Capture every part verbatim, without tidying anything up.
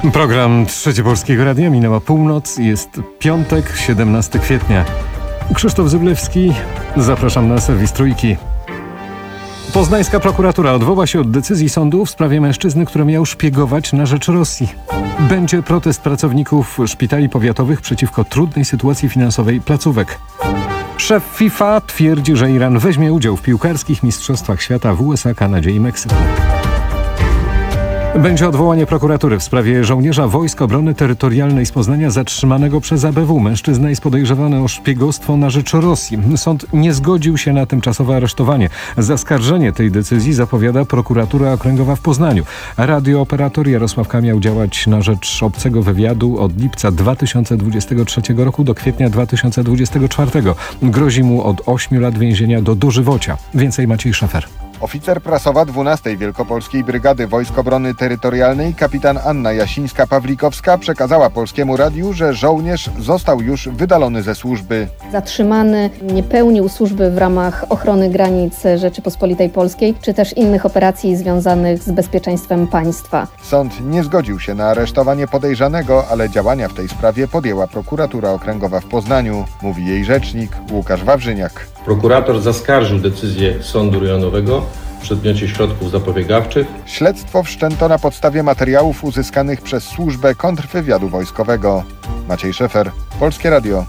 Program Trzeci Polskiego Radia, minęła północ, jest piątek, siedemnastego kwietnia. Krzysztof Zyblewski, zapraszam na serwis Trójki. Poznańska prokuratura odwoła się od decyzji sądu w sprawie mężczyzny, który miał szpiegować na rzecz Rosji. Będzie protest pracowników szpitali powiatowych przeciwko trudnej sytuacji finansowej placówek. Szef FIFA twierdzi, że Iran weźmie udział w piłkarskich mistrzostwach świata w U S A, Kanadzie i Meksyku. Będzie odwołanie prokuratury w sprawie żołnierza Wojsk Obrony Terytorialnej z Poznania zatrzymanego przez A B W. Mężczyzna jest podejrzewany o szpiegostwo na rzecz Rosji. Sąd nie zgodził się na tymczasowe aresztowanie. Zaskarżenie tej decyzji zapowiada prokuratura okręgowa w Poznaniu. Radiooperator Jarosław miał działać na rzecz obcego wywiadu od lipca dwa tysiące dwudziestego trzeciego roku do kwietnia dwa tysiące dwudziestego czwartego. Grozi mu od ośmiu lat więzienia do dożywocia. Więcej Maciej Szefer. Oficer prasowa dwunastej Wielkopolskiej Brygady Wojsk Obrony Terytorialnej kapitan Anna Jasińska-Pawlikowska przekazała Polskiemu Radiu, że żołnierz został już wydalony ze służby. Zatrzymany nie pełnił służby w ramach ochrony granic Rzeczypospolitej Polskiej, czy też innych operacji związanych z bezpieczeństwem państwa. Sąd nie zgodził się na aresztowanie podejrzanego, ale działania w tej sprawie podjęła prokuratura okręgowa w Poznaniu, mówi jej rzecznik Łukasz Wawrzyniak. Prokurator zaskarżył decyzję sądu rejonowego w przedmiocie środków zapobiegawczych. Śledztwo wszczęto na podstawie materiałów uzyskanych przez służbę kontrwywiadu wojskowego. Maciej Szefer, Polskie Radio.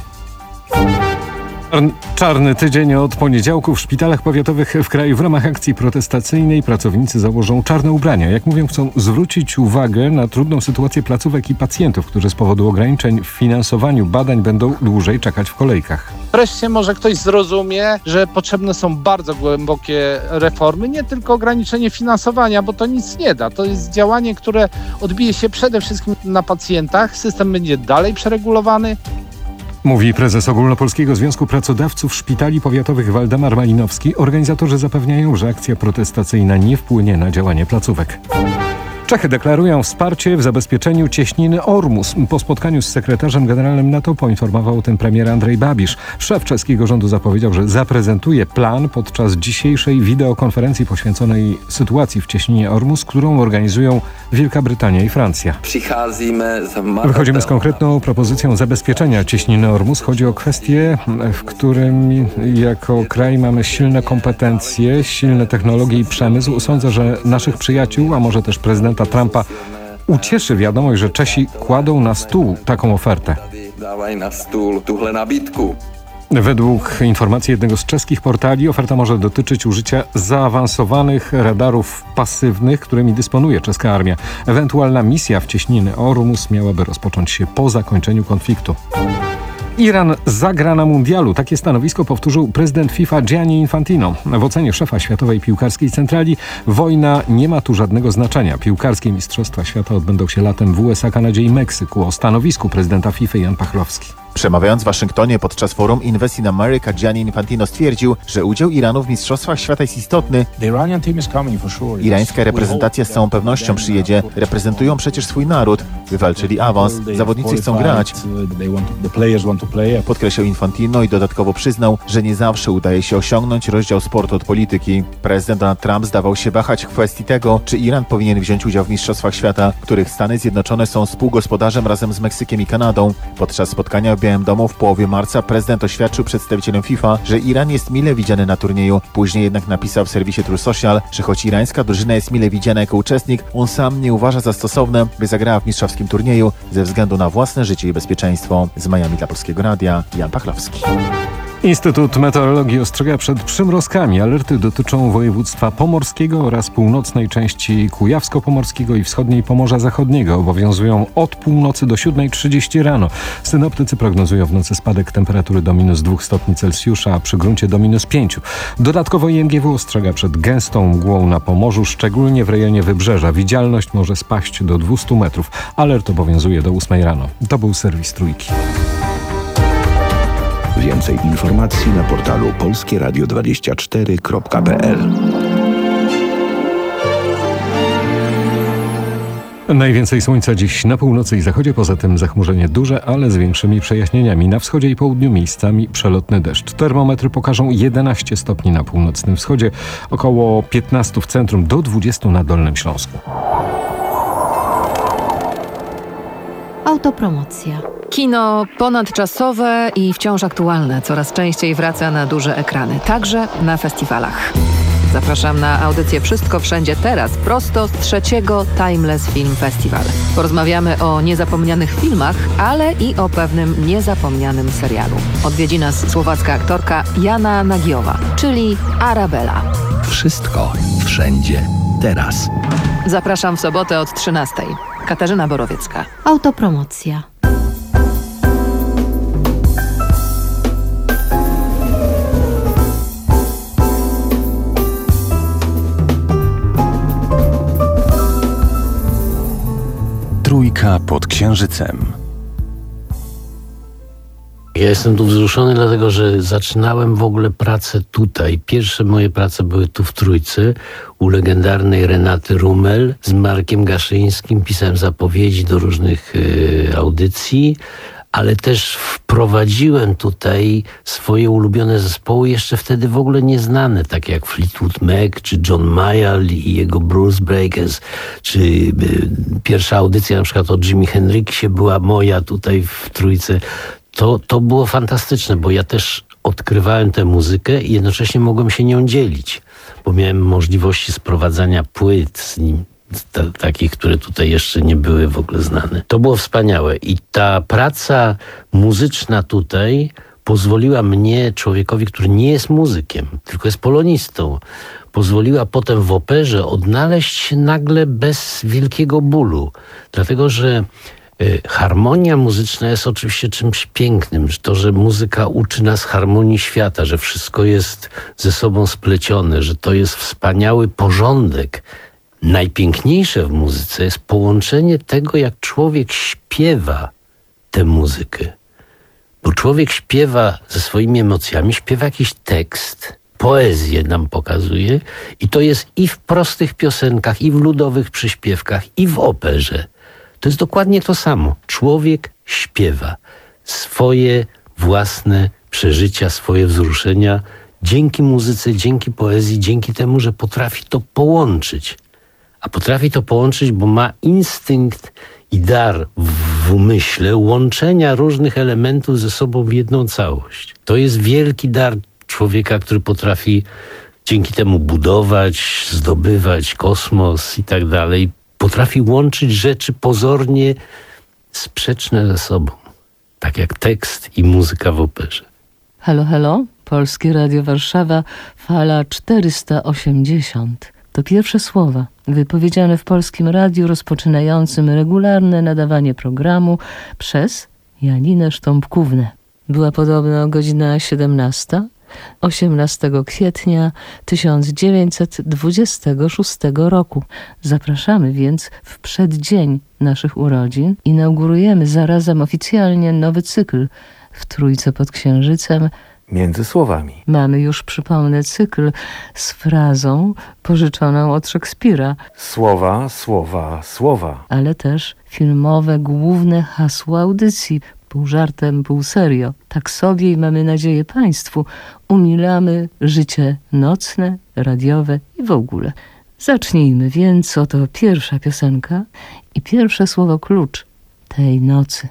Czarny tydzień od poniedziałku w szpitalach powiatowych w kraju. W ramach akcji protestacyjnej pracownicy założą czarne ubrania. Jak mówią, chcą zwrócić uwagę na trudną sytuację placówek i pacjentów, którzy z powodu ograniczeń w finansowaniu badań będą dłużej czekać w kolejkach. Wreszcie może ktoś zrozumie, że potrzebne są bardzo głębokie reformy, nie tylko ograniczenie finansowania, bo to nic nie da. To jest działanie, które odbije się przede wszystkim na pacjentach. System będzie dalej przeregulowany. Mówi prezes Ogólnopolskiego Związku Pracodawców Szpitali Powiatowych Waldemar Malinowski. Organizatorzy zapewniają, że akcja protestacyjna nie wpłynie na działanie placówek. Czechy deklarują wsparcie w zabezpieczeniu cieśniny Ormus. Po spotkaniu z sekretarzem generalnym NATO poinformował o tym premier Andrej Babisz. Szef czeskiego rządu zapowiedział, że zaprezentuje plan podczas dzisiejszej wideokonferencji poświęconej sytuacji w cieśninie Ormus, którą organizują Wielka Brytania i Francja. Wychodzimy z konkretną propozycją zabezpieczenia cieśniny Ormus. Chodzi o kwestię, w którym jako kraj mamy silne kompetencje, silne technologie i przemysł. Sądzę, że naszych przyjaciół, a może też prezydenta Trumpa ucieszy wiadomość, że Czesi kładą na stół taką ofertę. Według informacji jednego z czeskich portali oferta może dotyczyć użycia zaawansowanych radarów pasywnych, którymi dysponuje czeska armia. Ewentualna misja w cieśniny Ormus miałaby rozpocząć się po zakończeniu konfliktu. Iran zagra na mundialu. Takie stanowisko powtórzył prezydent FIFA Gianni Infantino. W ocenie szefa Światowej Piłkarskiej Centrali wojna nie ma tu żadnego znaczenia. Piłkarskie Mistrzostwa Świata odbędą się latem w U S A, Kanadzie i Meksyku. O stanowisku prezydenta FIFA Jan Pachlowski. Przemawiając w Waszyngtonie podczas forum Invest in America, Gianni Infantino stwierdził, że udział Iranu w Mistrzostwach Świata jest istotny. Irańska reprezentacja z całą pewnością przyjedzie. Reprezentują przecież swój naród. Wywalczyli awans. Zawodnicy chcą grać. Podkreślał Infantino i dodatkowo przyznał, że nie zawsze udaje się osiągnąć rozdział sportu od polityki. Prezydent Donald Trump zdawał się wahać w kwestii tego, czy Iran powinien wziąć udział w Mistrzostwach Świata, których Stany Zjednoczone są współgospodarzem razem z Meksykiem i Kanadą. Podczas spotkania w Białym Domu w połowie marca prezydent oświadczył przedstawicielom FIFA, że Iran jest mile widziany na turnieju. Później jednak napisał w serwisie True Social, że choć irańska drużyna jest mile widziana jako uczestnik, on sam nie uważa za stosowne, by zagrała w mistrzowskim turnieju ze względu na własne życie i bezpieczeństwo. Z Miami dla Polskiego Radia, Jan Pachlowski. Instytut Meteorologii ostrzega przed przymrozkami. Alerty dotyczą województwa pomorskiego oraz północnej części Kujawsko-Pomorskiego i wschodniej Pomorza Zachodniego. Obowiązują od północy do siódmej trzydzieści rano. Synoptycy prognozują w nocy spadek temperatury do minus dwóch stopni Celsjusza, a przy gruncie do minus pięciu. Dodatkowo I M G W ostrzega przed gęstą mgłą na Pomorzu, szczególnie w rejonie Wybrzeża. Widzialność może spaść do dwustu metrów. Alert obowiązuje do ósmej rano. To był serwis Trójki. Więcej informacji na portalu polskie radio dwadzieścia cztery kropka p l. Najwięcej słońca dziś na północy i zachodzie, poza tym zachmurzenie duże, ale z większymi przejaśnieniami. Na wschodzie i południu miejscami przelotny deszcz. Termometry pokażą jedenaście stopni na północnym wschodzie, około piętnaście w centrum, do dwudziestu na Dolnym Śląsku. Autopromocja. Kino ponadczasowe i wciąż aktualne coraz częściej wraca na duże ekrany, także na festiwalach. Zapraszam na audycję Wszystko Wszędzie Teraz, prosto z trzeciego Timeless Film Festival. Porozmawiamy o niezapomnianych filmach, ale i o pewnym niezapomnianym serialu. Odwiedzi nas słowacka aktorka Jana Nagyowa, czyli Arabella. Wszystko wszędzie teraz. Zapraszam w sobotę od trzynastej. Katarzyna Borowiecka. Autopromocja. Trójka pod księżycem. Ja jestem tu wzruszony, dlatego że zaczynałem w ogóle pracę tutaj. Pierwsze moje prace były tu w Trójce, u legendarnej Renaty Rumel z Markiem Gaszyńskim. Pisałem zapowiedzi do różnych y, audycji, ale też wprowadziłem tutaj swoje ulubione zespoły, jeszcze wtedy w ogóle nieznane, takie jak Fleetwood Mac, czy John Mayall i jego Blues Breakers, czy y, pierwsza audycja na przykład o Jimi Hendrixie była moja tutaj w Trójce. To, to było fantastyczne, bo ja też odkrywałem tę muzykę i jednocześnie mogłem się nią dzielić, bo miałem możliwości sprowadzania płyt z nim, t- takich, które tutaj jeszcze nie były w ogóle znane. To było wspaniałe i ta praca muzyczna tutaj pozwoliła mnie, człowiekowi, który nie jest muzykiem, tylko jest polonistą, pozwoliła potem w operze odnaleźć się nagle bez wielkiego bólu, dlatego że harmonia muzyczna jest oczywiście czymś pięknym. To, że muzyka uczy nas harmonii świata, że wszystko jest ze sobą splecione, że to jest wspaniały porządek. Najpiękniejsze w muzyce jest połączenie tego, jak człowiek śpiewa tę muzykę. Bo człowiek śpiewa ze swoimi emocjami, śpiewa jakiś tekst, poezję nam pokazuje i to jest i w prostych piosenkach, i w ludowych przyśpiewkach, i w operze. To jest dokładnie to samo. Człowiek śpiewa swoje własne przeżycia, swoje wzruszenia dzięki muzyce, dzięki poezji, dzięki temu, że potrafi to połączyć. A potrafi to połączyć, bo ma instynkt i dar w umyśle łączenia różnych elementów ze sobą w jedną całość. To jest wielki dar człowieka, który potrafi dzięki temu budować, zdobywać kosmos i tak dalej. Potrafi łączyć rzeczy pozornie sprzeczne ze sobą. Tak jak tekst i muzyka w operze. Halo, halo, Polskie Radio Warszawa, fala czterysta osiemdziesiąt. To pierwsze słowa wypowiedziane w Polskim Radiu rozpoczynającym regularne nadawanie programu przez Janinę Sztąpkównę. Była podobno godzina siedemnasta. osiemnastego kwietnia tysiąc dziewięćset dwudziestego szóstego roku. Zapraszamy więc w przeddzień naszych urodzin. Inaugurujemy zarazem oficjalnie nowy cykl w Trójce pod Księżycem. Między słowami. Mamy już, przypomnę, cykl z frazą pożyczoną od Szekspira. Słowa, słowa, słowa. Ale też filmowe główne hasło audycji. Pół żartem, pół serio. Tak sobie i mamy nadzieję Państwu umilamy życie nocne, radiowe i w ogóle. Zacznijmy więc, oto pierwsza piosenka i pierwsze słowo klucz tej nocy.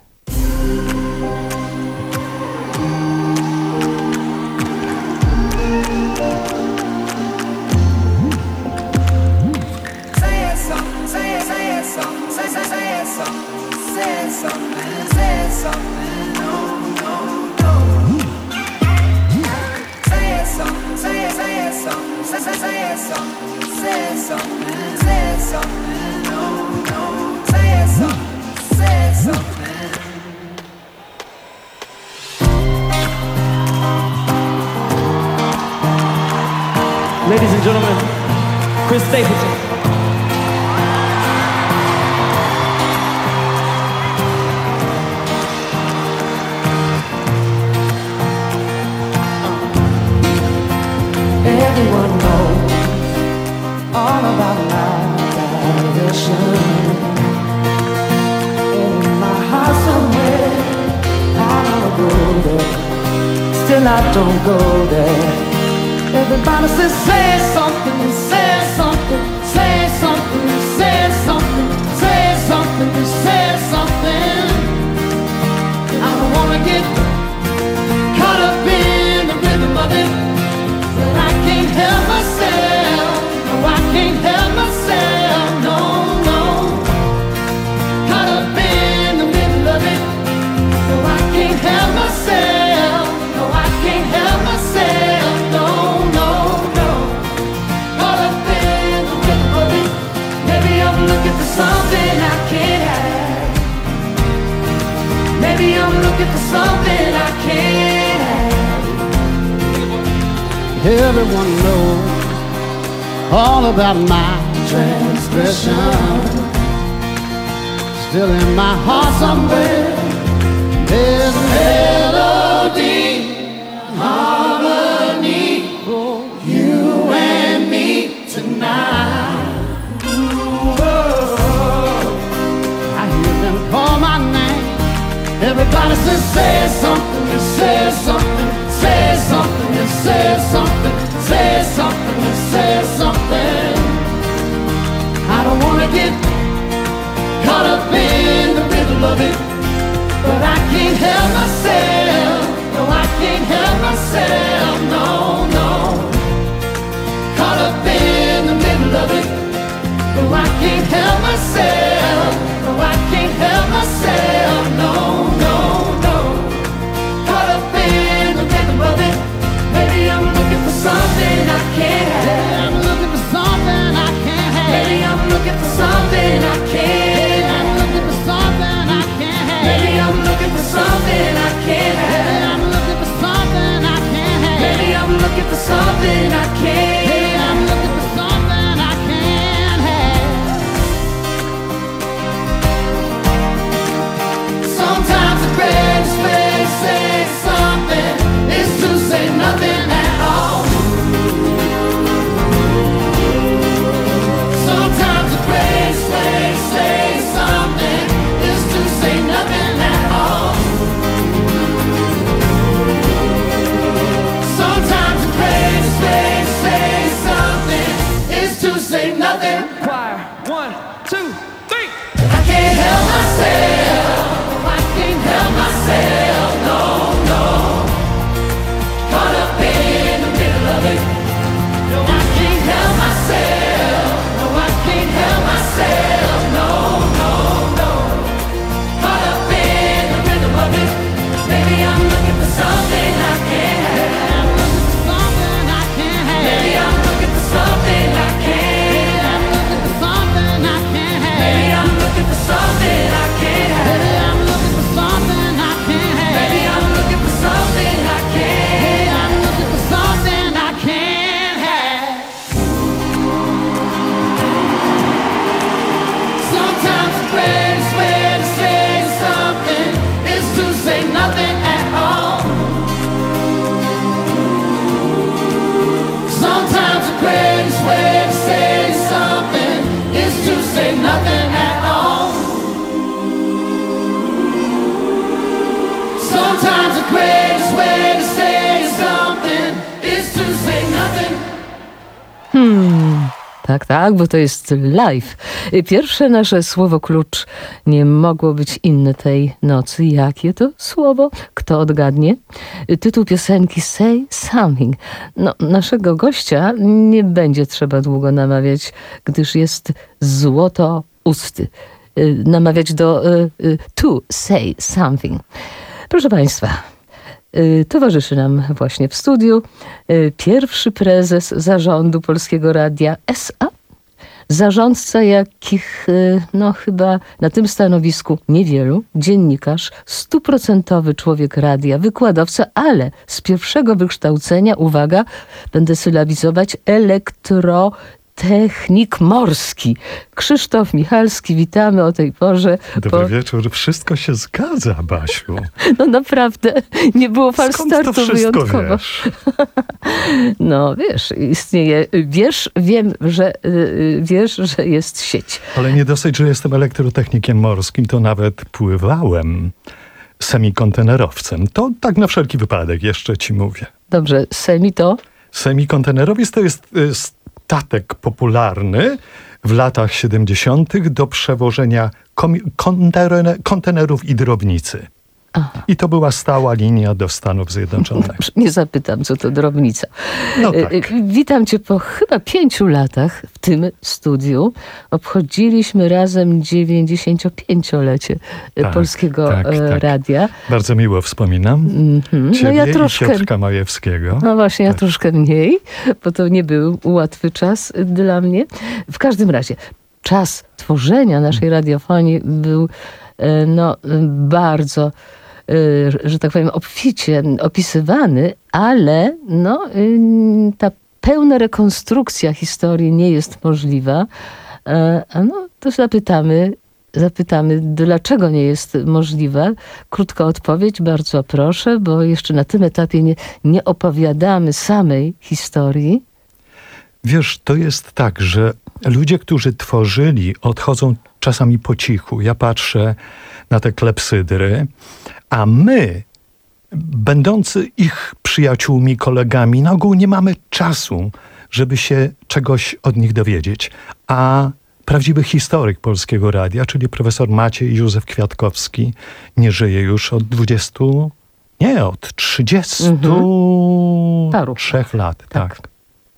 Ladies and gentlemen, Chris Stapleton. Everyone knows all about my direction. In my heart somewhere, I wanna go there. Still I don't go there. Everybody says, say something, say something, say something, say something, say something, say something. looking for something I can't have. Maybe I'm looking for something I can't have. Everyone knows all about my transgression. Still in my heart somewhere there's a melody, harmony for you and me tonight. Ooh, oh, I hear them call my name. Everybody says, say something, say something, say something, say something, say something, say something. I don't wanna get caught up in the middle of it, but I can't help myself. No, I can't help myself. No, no. Caught up in the middle of it, no, I can't help myself. No, I can't help myself. No, no, no. Caught up in the middle of it. Maybe I'm looking for something I can't have. I'm looking for something I can't have. Maybe I'm looking for something I can't have. I'm looking for something I can't have. Maybe I'm looking for something I can't have. I'm looking for something I can't have. Maybe I'm looking for something I can't have. I'm looking for something I can't have. Sometimes the greatest way to say something is to say nothing at all. Sometimes the greatest way to say something is to say nothing at all. Sometimes the greatest way to say something is to say nothing. Choir, one, two, three. I can't help myself. I can't help myself. No, no. Caught up in the middle of it. No, I can't help myself. No, I can't help myself. No, no, no. Caught up in the rhythm of it. Maybe I'm looking for something I can't have. I'm looking for something I can't have. Maybe I'm looking for something I can't have. I'm looking for something I can't have. Maybe I'm looking for something I can't have. I'm looking for something I can't have. Maybe I'm looking for something I can't. I'm looking for something I can't have. Sometimes the greatest way to say something is to say nothing at all. Sometimes the greatest way to say something is to say nothing at all. Sometimes the greatest way to say something is to say nothing. Hmm, tak, tak, bo to jest live. Pierwsze nasze słowo klucz nie mogło być inne tej nocy. Jakie to słowo? Kto odgadnie? Tytuł piosenki Say Something. No, naszego gościa nie będzie trzeba długo namawiać, gdyż jest złotousty. Namawiać do to say something. Proszę Państwa, towarzyszy nam właśnie w studiu pierwszy prezes zarządu Polskiego Radia S A. Zarządca, jakich no chyba na tym stanowisku niewielu, dziennikarz, stuprocentowy człowiek radia, wykładowca, ale z pierwszego wykształcenia, uwaga, będę sylabizować, elektro technik morski. Krzysztof Michalski, witamy o tej porze. Dobry po... wieczór. Wszystko się zgadza, Basiu. No naprawdę, nie było falstartu wyjątkowo. Wiesz? No wiesz, istnieje, wiesz, wiem, że wiesz, że jest sieć. Ale nie dosyć, że jestem elektrotechnikiem morskim, to nawet pływałem semikontenerowcem. To tak na wszelki wypadek jeszcze ci mówię. Dobrze, semi to? Semikontenerowiec to jest statek popularny w latach siedemdziesiątych do przewożenia kontenerów i drobnicy. Aha. I to była stała linia do Stanów Zjednoczonych. Nie zapytam, co to drobnica. No tak. Witam cię po chyba pięciu latach w tym studiu. Obchodziliśmy razem dziewięćdziesięciopięciolecie tak, Polskiego tak, tak. Radia. Bardzo miło wspominam. Mm-hmm. Ciebie no ja troszkę, i Piotrka Majewskiego. No właśnie, ja tak. troszkę mniej, bo to nie był łatwy czas dla mnie. W każdym razie, czas tworzenia naszej radiofonii był no, bardzo, że tak powiem, obficie opisywany, ale no, ta pełna rekonstrukcja historii nie jest możliwa. No, to zapytamy, zapytamy, dlaczego nie jest możliwa. Krótka odpowiedź, bardzo proszę, bo jeszcze na tym etapie nie, nie opowiadamy samej historii. Wiesz, to jest tak, że ludzie, którzy tworzyli, odchodzą czasami po cichu. Ja patrzę na te klepsydry, a my, będący ich przyjaciółmi, kolegami, na ogół nie mamy czasu, żeby się czegoś od nich dowiedzieć. A prawdziwy historyk Polskiego Radia, czyli profesor Maciej Józef Kwiatkowski, nie żyje już od dwudziestu, nie, od trzydziestu trzech lat. Tak. tak.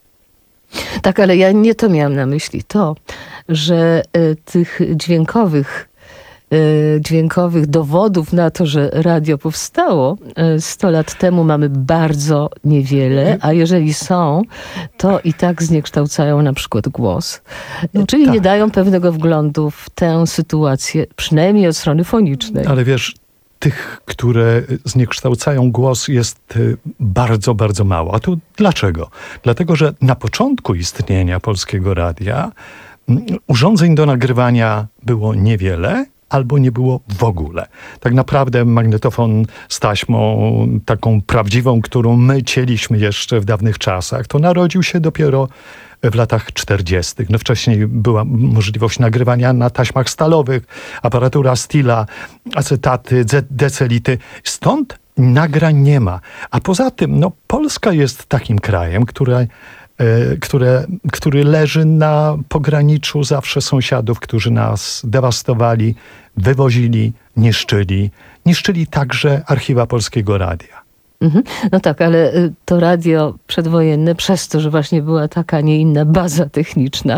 Tak, ale ja nie to miałam na myśli. To, że y, tych dźwiękowych, y, dźwiękowych dowodów na to, że radio powstało y, sto lat temu mamy bardzo niewiele, a jeżeli są, to i tak zniekształcają na przykład głos. No Czyli tak. nie dają pewnego wglądu w tę sytuację, przynajmniej od strony fonicznej. Ale wiesz, tych, które zniekształcają głos, jest bardzo, bardzo mało. A to dlaczego? Dlatego, że na początku istnienia Polskiego Radia urządzeń do nagrywania było niewiele, albo nie było w ogóle. Tak naprawdę magnetofon z taśmą taką prawdziwą, którą my cieliśmy jeszcze w dawnych czasach, to narodził się dopiero w latach czterdziestych. No wcześniej była możliwość nagrywania na taśmach stalowych, aparatura Stila, acetaty, decelity. Stąd nagrań nie ma. A poza tym, no Polska jest takim krajem, które, które, który leży na pograniczu zawsze sąsiadów, którzy nas dewastowali, wywozili, niszczyli. Niszczyli także archiwa Polskiego Radia. Mhm. No tak, ale to radio przedwojenne, przez to, że właśnie była taka, nie inna baza techniczna,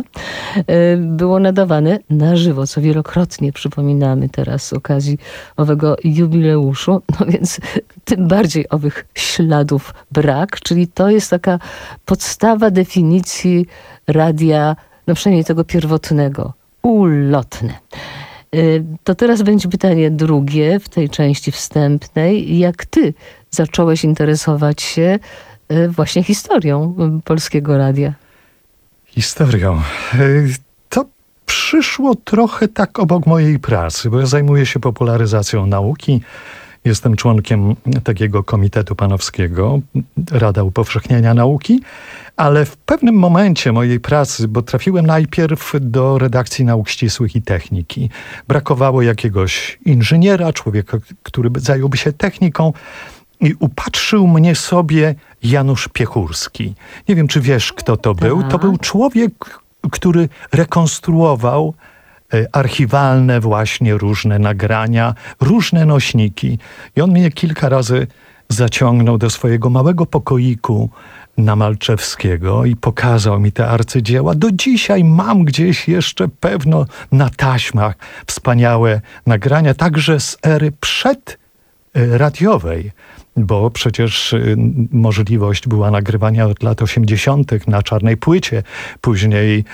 było nadawane na żywo, co wielokrotnie przypominamy teraz z okazji owego jubileuszu. No więc tym bardziej owych śladów brak, czyli to jest taka podstawa definicji radia, no przynajmniej tego pierwotnego, ulotne. To teraz będzie pytanie drugie w tej części wstępnej. Jak ty zacząłeś interesować się właśnie historią Polskiego Radia? Historią. To przyszło trochę tak obok mojej pracy, bo ja zajmuję się popularyzacją nauki. Jestem członkiem takiego Komitetu Panowskiego, Rada Upowszechniania Nauki, ale w pewnym momencie mojej pracy, bo trafiłem najpierw do redakcji nauk ścisłych i techniki, brakowało jakiegoś inżyniera, człowieka, który zająłby się techniką, i upatrzył mnie sobie Janusz Piechurski. Nie wiem, czy wiesz, kto to był. To był człowiek, który rekonstruował archiwalne właśnie różne nagrania, różne nośniki. I on mnie kilka razy zaciągnął do swojego małego pokoiku na Malczewskiego i pokazał mi te arcydzieła. Do dzisiaj mam gdzieś jeszcze pewno na taśmach wspaniałe nagrania, także z ery przedradiowej, bo przecież możliwość była nagrywania od lat osiemdziesiątych na czarnej płycie, później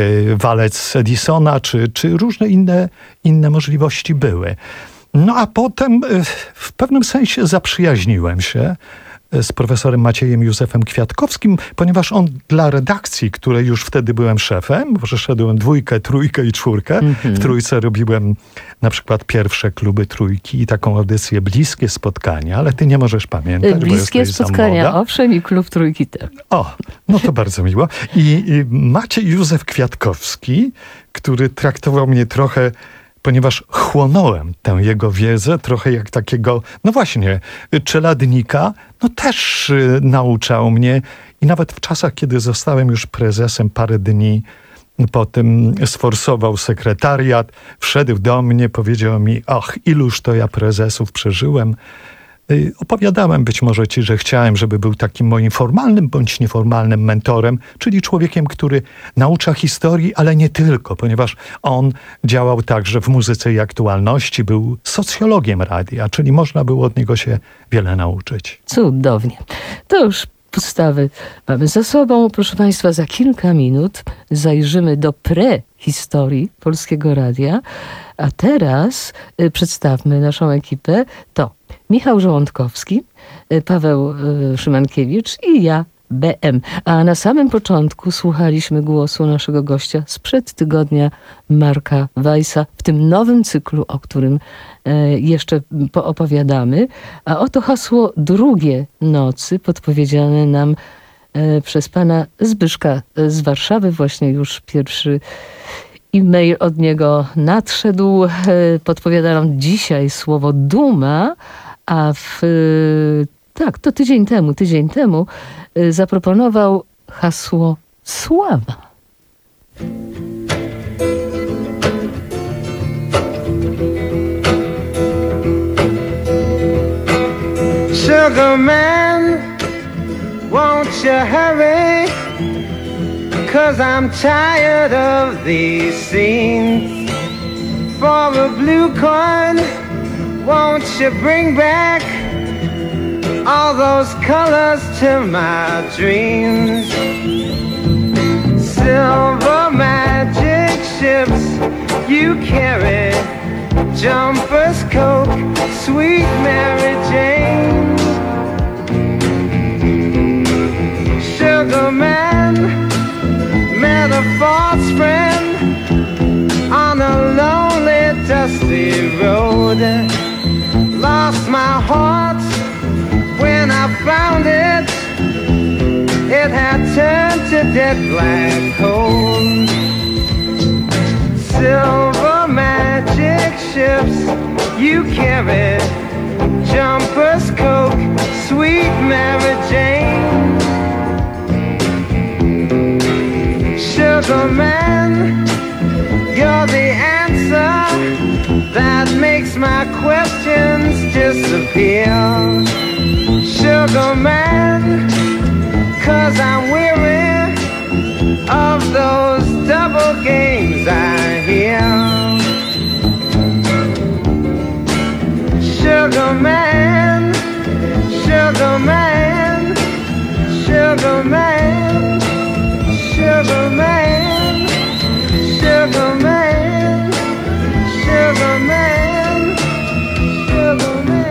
walec Edisona, czy, czy różne inne, inne możliwości były. No a potem w pewnym sensie zaprzyjaźniłem się z profesorem Maciejem Józefem Kwiatkowskim, ponieważ on dla redakcji, której już wtedy byłem szefem, bo przeszedłem dwójkę, trójkę i czwórkę. Mm-hmm. W trójce robiłem na przykład pierwsze kluby trójki i taką audycję Bliskie Spotkania, ale ty nie możesz pamiętać, Bliskie bo Spotkania, owszem, i klub trójki też. O, no to bardzo miło. I, I Maciej Józef Kwiatkowski, który traktował mnie trochę, ponieważ chłonąłem tę jego wiedzę, trochę jak takiego, no właśnie, czeladnika, no też y, nauczał mnie i nawet w czasach, kiedy zostałem już prezesem, parę dni po tym sforsował sekretariat, wszedł do mnie, powiedział mi, ach, iluż to ja prezesów przeżyłem. Y, opowiadałem być może ci, że chciałem, żeby był takim moim formalnym bądź nieformalnym mentorem, czyli człowiekiem, który naucza historii, ale nie tylko, ponieważ on działał także w muzyce i aktualności, był socjologiem radia, czyli można było od niego się wiele nauczyć. Cudownie. To już Podstawy mamy za sobą. Proszę Państwa, za kilka minut zajrzymy do prehistorii Polskiego Radia. A teraz y, przedstawmy naszą ekipę. To Michał Żołądkowski, y, Paweł y, Szymankiewicz i ja, B M. A na samym początku słuchaliśmy głosu naszego gościa sprzed tygodnia, Marka Weissa, w tym nowym cyklu, o którym e, jeszcze poopowiadamy. A oto hasło drugie nocy, podpowiedziane nam e, przez pana Zbyszka z Warszawy. Właśnie już pierwszy e-mail od niego nadszedł. E, podpowiada nam dzisiaj słowo duma, a w tak, to tydzień temu, tydzień temu y, zaproponował hasło sława. Sugar man, won't you hurry? 'Cause I'm tired of these scenes. For a blue coin, won't you bring back all those colors to my dreams? Silver magic ships you carry, jumpers, Coke, sweet Mary Jane. Sugar man, met a false friend on a lonely, dusty road. Lost my heart when I found it, it had turned to dead black coal. Silver magic ships you carry, jumpers, Coke, sweet Mary Jane. Sugar man, you're the answer that makes my questions disappear. Sugar man, 'cause I'm weary of those double games I hear. Sugar man, sugar man, sugar man, sugar man, sugar man, sugar man, sugar man.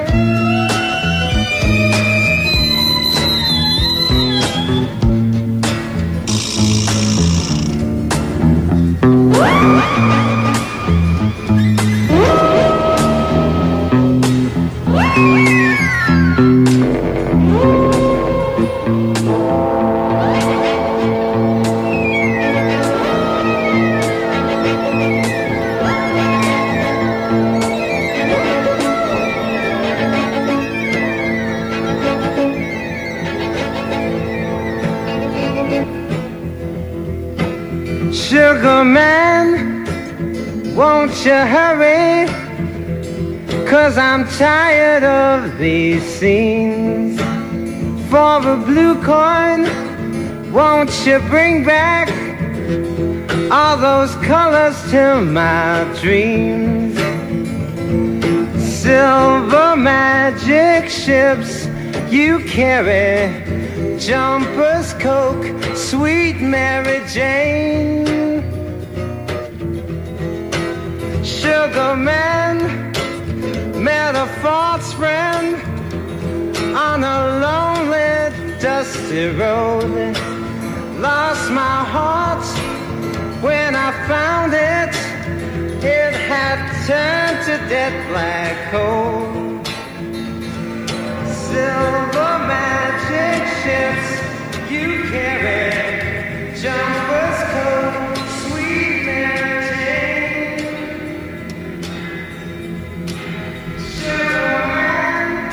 Sugar man, won't you hurry? 'Cause I'm tired of these scenes. For a blue coin, won't you bring back all those colors to my dreams? Silver magic ships you carry, jumpers, Coke, sweet Mary Jane. Sugar man, met a false friend on a lonely, dusty road. Lost my heart when I found it, it had turned to dead black coal. Silver magic ships you carry, jumpers, Coke, sweet Mary Jane. Sugar man,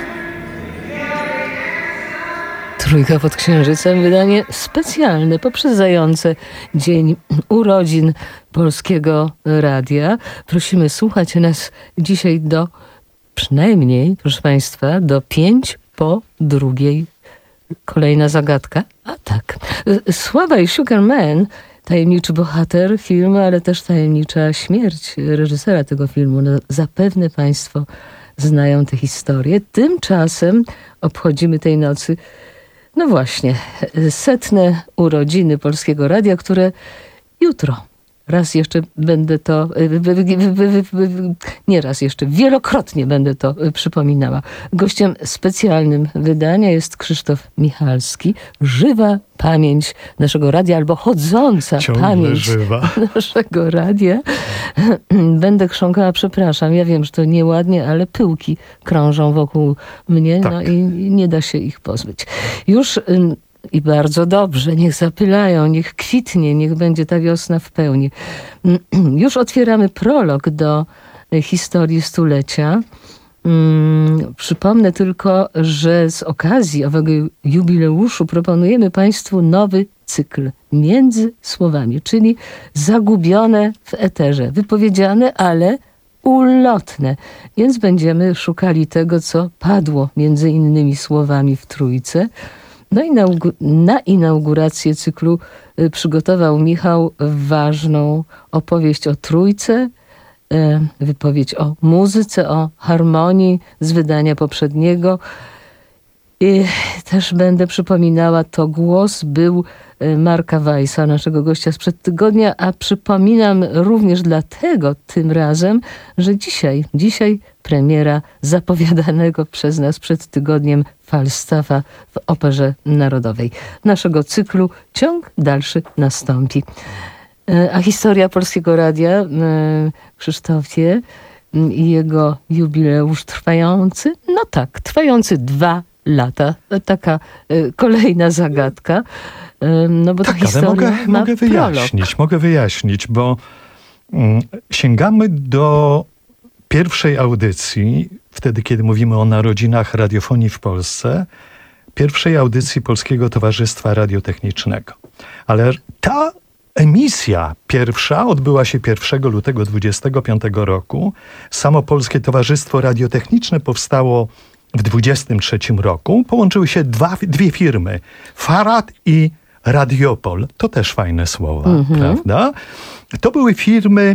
Trójka pod Księżycem, wydanie specjalne, poprzedzające dzień urodzin Polskiego Radia. Prosimy słuchać nas dzisiaj do przynajmniej, proszę Państwa, do pięć po drugiej. Kolejna zagadka. A tak. Sława i Sugar Man, tajemniczy bohater filmu, ale też tajemnicza śmierć reżysera tego filmu. No, zapewne Państwo znają tę historię. Tymczasem obchodzimy tej nocy No właśnie, setne urodziny Polskiego Radia, które jutro, raz jeszcze będę to, nie raz jeszcze, wielokrotnie będę to przypominała. Gościem specjalnym wydania jest Krzysztof Michalski. Żywa pamięć naszego radia, albo chodząca Ciągle pamięć żywa. naszego radia. Będę chrząkała, przepraszam, ja wiem, że to nieładnie, ale pyłki krążą wokół mnie, Tak. no i nie da się ich pozbyć. Już ym, i bardzo dobrze, niech zapylają, niech kwitnie, niech będzie ta wiosna w pełni. Już otwieramy prolog do historii stulecia. Hmm, przypomnę tylko, że z okazji owego jubileuszu proponujemy Państwu nowy cykl Między Słowami, czyli zagubione w eterze, wypowiedziane, ale ulotne. Więc będziemy szukali tego, co padło między innymi słowami w Trójce. No i na, na inaugurację cyklu y, przygotował Michał ważną opowieść o Trójce, y, wypowiedź o muzyce, o harmonii z wydania poprzedniego. I też będę przypominała, to głos był y, Marka Weissa, naszego gościa sprzed tygodnia, a przypominam również dlatego tym razem, że dzisiaj, dzisiaj premiera zapowiadanego przez nas przed tygodniem Falstaffa w Operze Narodowej. Naszego cyklu ciąg dalszy nastąpi. A historia Polskiego Radia, Krzysztofie, i jego jubileusz trwający, no tak, trwający dwa lata. Taka kolejna zagadka. No bo tak, ta historia ale mogę, ma mogę wyjaśnić, prolog. mogę wyjaśnić, bo mm, sięgamy do pierwszej audycji, wtedy kiedy mówimy o narodzinach radiofonii w Polsce, pierwszej audycji Polskiego Towarzystwa Radiotechnicznego. Ale ta emisja pierwsza odbyła się pierwszego lutego dwudziestego piątego roku. Samo Polskie Towarzystwo Radiotechniczne powstało w dwudziestym trzecim roku. Połączyły się dwa, dwie firmy, Farad i Radiopol. To też fajne słowa, Mhm. prawda? To były firmy,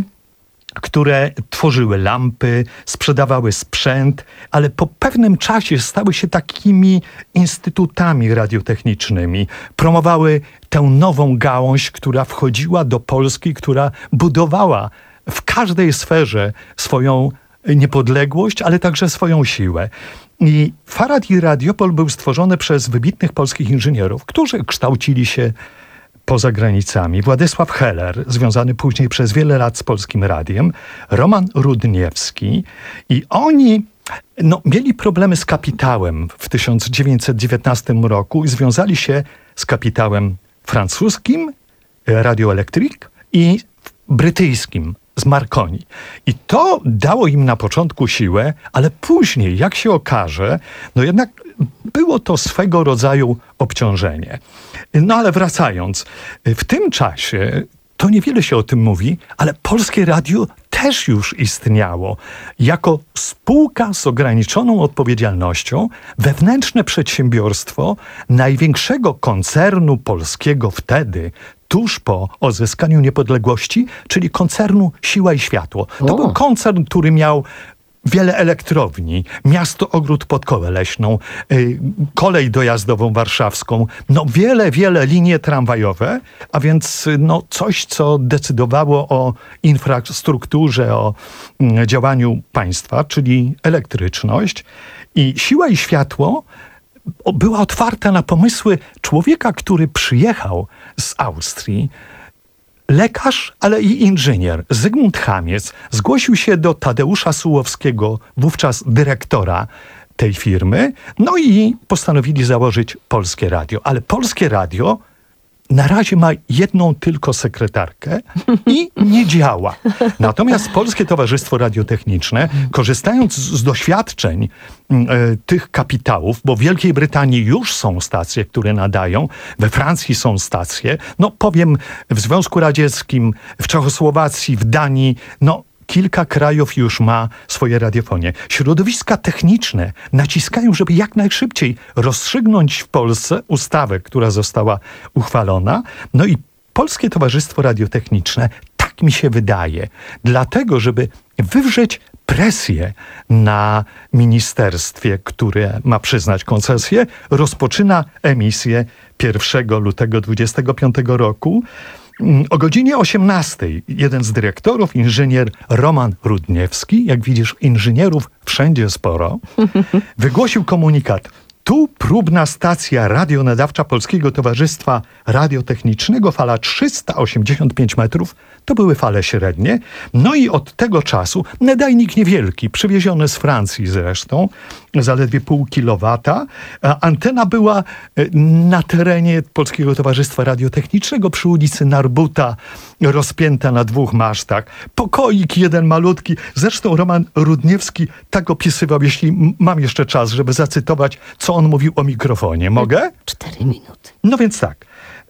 które tworzyły lampy, sprzedawały sprzęt, ale po pewnym czasie stały się takimi instytutami radiotechnicznymi. Promowały tę nową gałąź, która wchodziła do Polski, która budowała w każdej sferze swoją niepodległość, ale także swoją siłę. I Farad i Radiopol był stworzony przez wybitnych polskich inżynierów, którzy kształcili się poza granicami. Władysław Heller, związany później przez wiele lat z Polskim Radiem, Roman Rudniewski, i oni no, mieli problemy z kapitałem w tysiąc dziewięćset dziewiętnastym roku i związali się z kapitałem francuskim, Radio Electric, i brytyjskim, z Marconi. I to dało im na początku siłę, ale później, jak się okaże, no jednak było to swego rodzaju obciążenie. No ale wracając, w tym czasie, to niewiele się o tym mówi, ale Polskie Radio też już istniało jako spółka z ograniczoną odpowiedzialnością, wewnętrzne przedsiębiorstwo największego koncernu polskiego wtedy, tuż po odzyskaniu niepodległości, czyli koncernu Siła i Światło. To O. był koncern, który miał wiele elektrowni, miasto Ogród pod Kołę Leśną, y, kolej dojazdową warszawską, no wiele, wiele linie tramwajowe, a więc y, no coś, co decydowało o infrastrukturze, o y, działaniu państwa, czyli elektryczność. I Siła i Światło o, była otwarta na pomysły człowieka, który przyjechał z Austrii, lekarz, ale i inżynier, Zygmunt Chamiec, zgłosił się do Tadeusza Sułowskiego, wówczas dyrektora tej firmy, no i postanowili założyć Polskie Radio. Ale Polskie Radio na razie ma jedną tylko sekretarkę i nie działa. Natomiast Polskie Towarzystwo Radiotechniczne, korzystając z doświadczeń e, tych kapitałów, bo w Wielkiej Brytanii już są stacje, które nadają, we Francji są stacje, no powiem, w Związku Radzieckim, w Czechosłowacji, w Danii, no kilka krajów już ma swoje radiofonie. Środowiska techniczne naciskają, żeby jak najszybciej rozstrzygnąć w Polsce ustawę, która została uchwalona. No i Polskie Towarzystwo Radiotechniczne, tak mi się wydaje, dlatego, żeby wywrzeć presję na ministerstwie, które ma przyznać koncesję, rozpoczyna emisję pierwszego lutego dwudziestego piątego roku. O godzinie osiemnastej jeden z dyrektorów, inżynier Roman Rudniewski, jak widzisz, inżynierów wszędzie sporo, wygłosił komunikat. Tu próbna stacja radionadawcza Polskiego Towarzystwa Radiotechnicznego, fala trzysta osiemdziesiąt pięć metrów, to były fale średnie. No i od tego czasu nadajnik niewielki, przywieziony z Francji zresztą, zaledwie pół kilowata. Antena była na terenie Polskiego Towarzystwa Radiotechnicznego przy ulicy Narbuta, rozpięta na dwóch masztach. Pokoik jeden malutki. Zresztą Roman Rudniewski tak opisywał, jeśli mam jeszcze czas, żeby zacytować, co on mówił o mikrofonie. Mogę? Cztery minuty. No więc tak.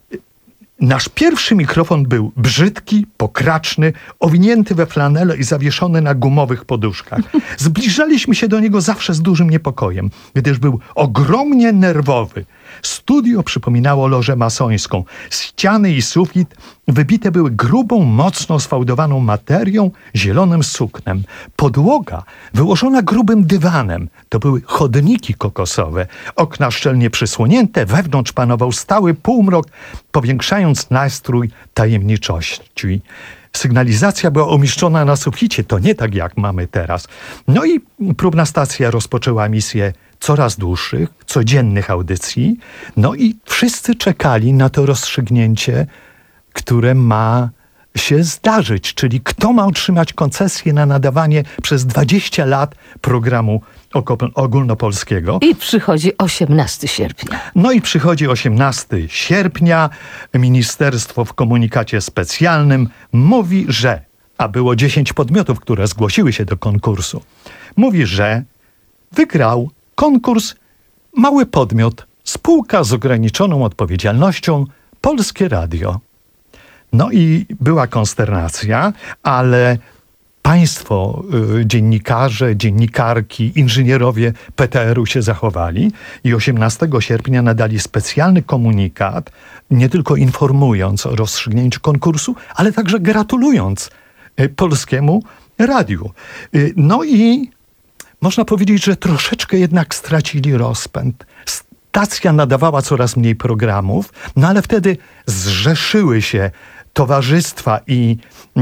Nasz pierwszy mikrofon był brzydki, pokraczny, owinięty we flanelę i zawieszony na gumowych poduszkach. Zbliżaliśmy się do niego zawsze z dużym niepokojem, gdyż był ogromnie nerwowy. Studio przypominało lożę masońską. Ściany i sufit wybite były grubą, mocno sfałdowaną materią, zielonym suknem. Podłoga wyłożona grubym dywanem. To były chodniki kokosowe. Okna szczelnie przysłonięte, wewnątrz panował stały półmrok, powiększając nastrój tajemniczości. Sygnalizacja była umieszczona na suficie, to nie tak jak mamy teraz. No i próbna stacja rozpoczęła emisję coraz dłuższych, codziennych audycji. No i wszyscy czekali na to rozstrzygnięcie, które ma się zdarzyć, czyli kto ma otrzymać koncesję na nadawanie przez dwadzieścia lat programu ogólnopolskiego. I przychodzi osiemnastego sierpnia. No i przychodzi osiemnastego sierpnia. Ministerstwo w komunikacie specjalnym mówi, że, a było dziesięć podmiotów, które zgłosiły się do konkursu, mówi, że wygrał konkurs mały podmiot, spółka z ograniczoną odpowiedzialnością Polskie Radio. No i była konsternacja, ale państwo, y, dziennikarze, dziennikarki, inżynierowie P T R u się zachowali i osiemnastego sierpnia nadali specjalny komunikat, nie tylko informując o rozstrzygnięciu konkursu, ale także gratulując y, Polskiemu Radiu. Y, no i można powiedzieć, że troszeczkę jednak stracili rozpęd. Stacja nadawała coraz mniej programów, no ale wtedy zrzeszyły się towarzystwa i y,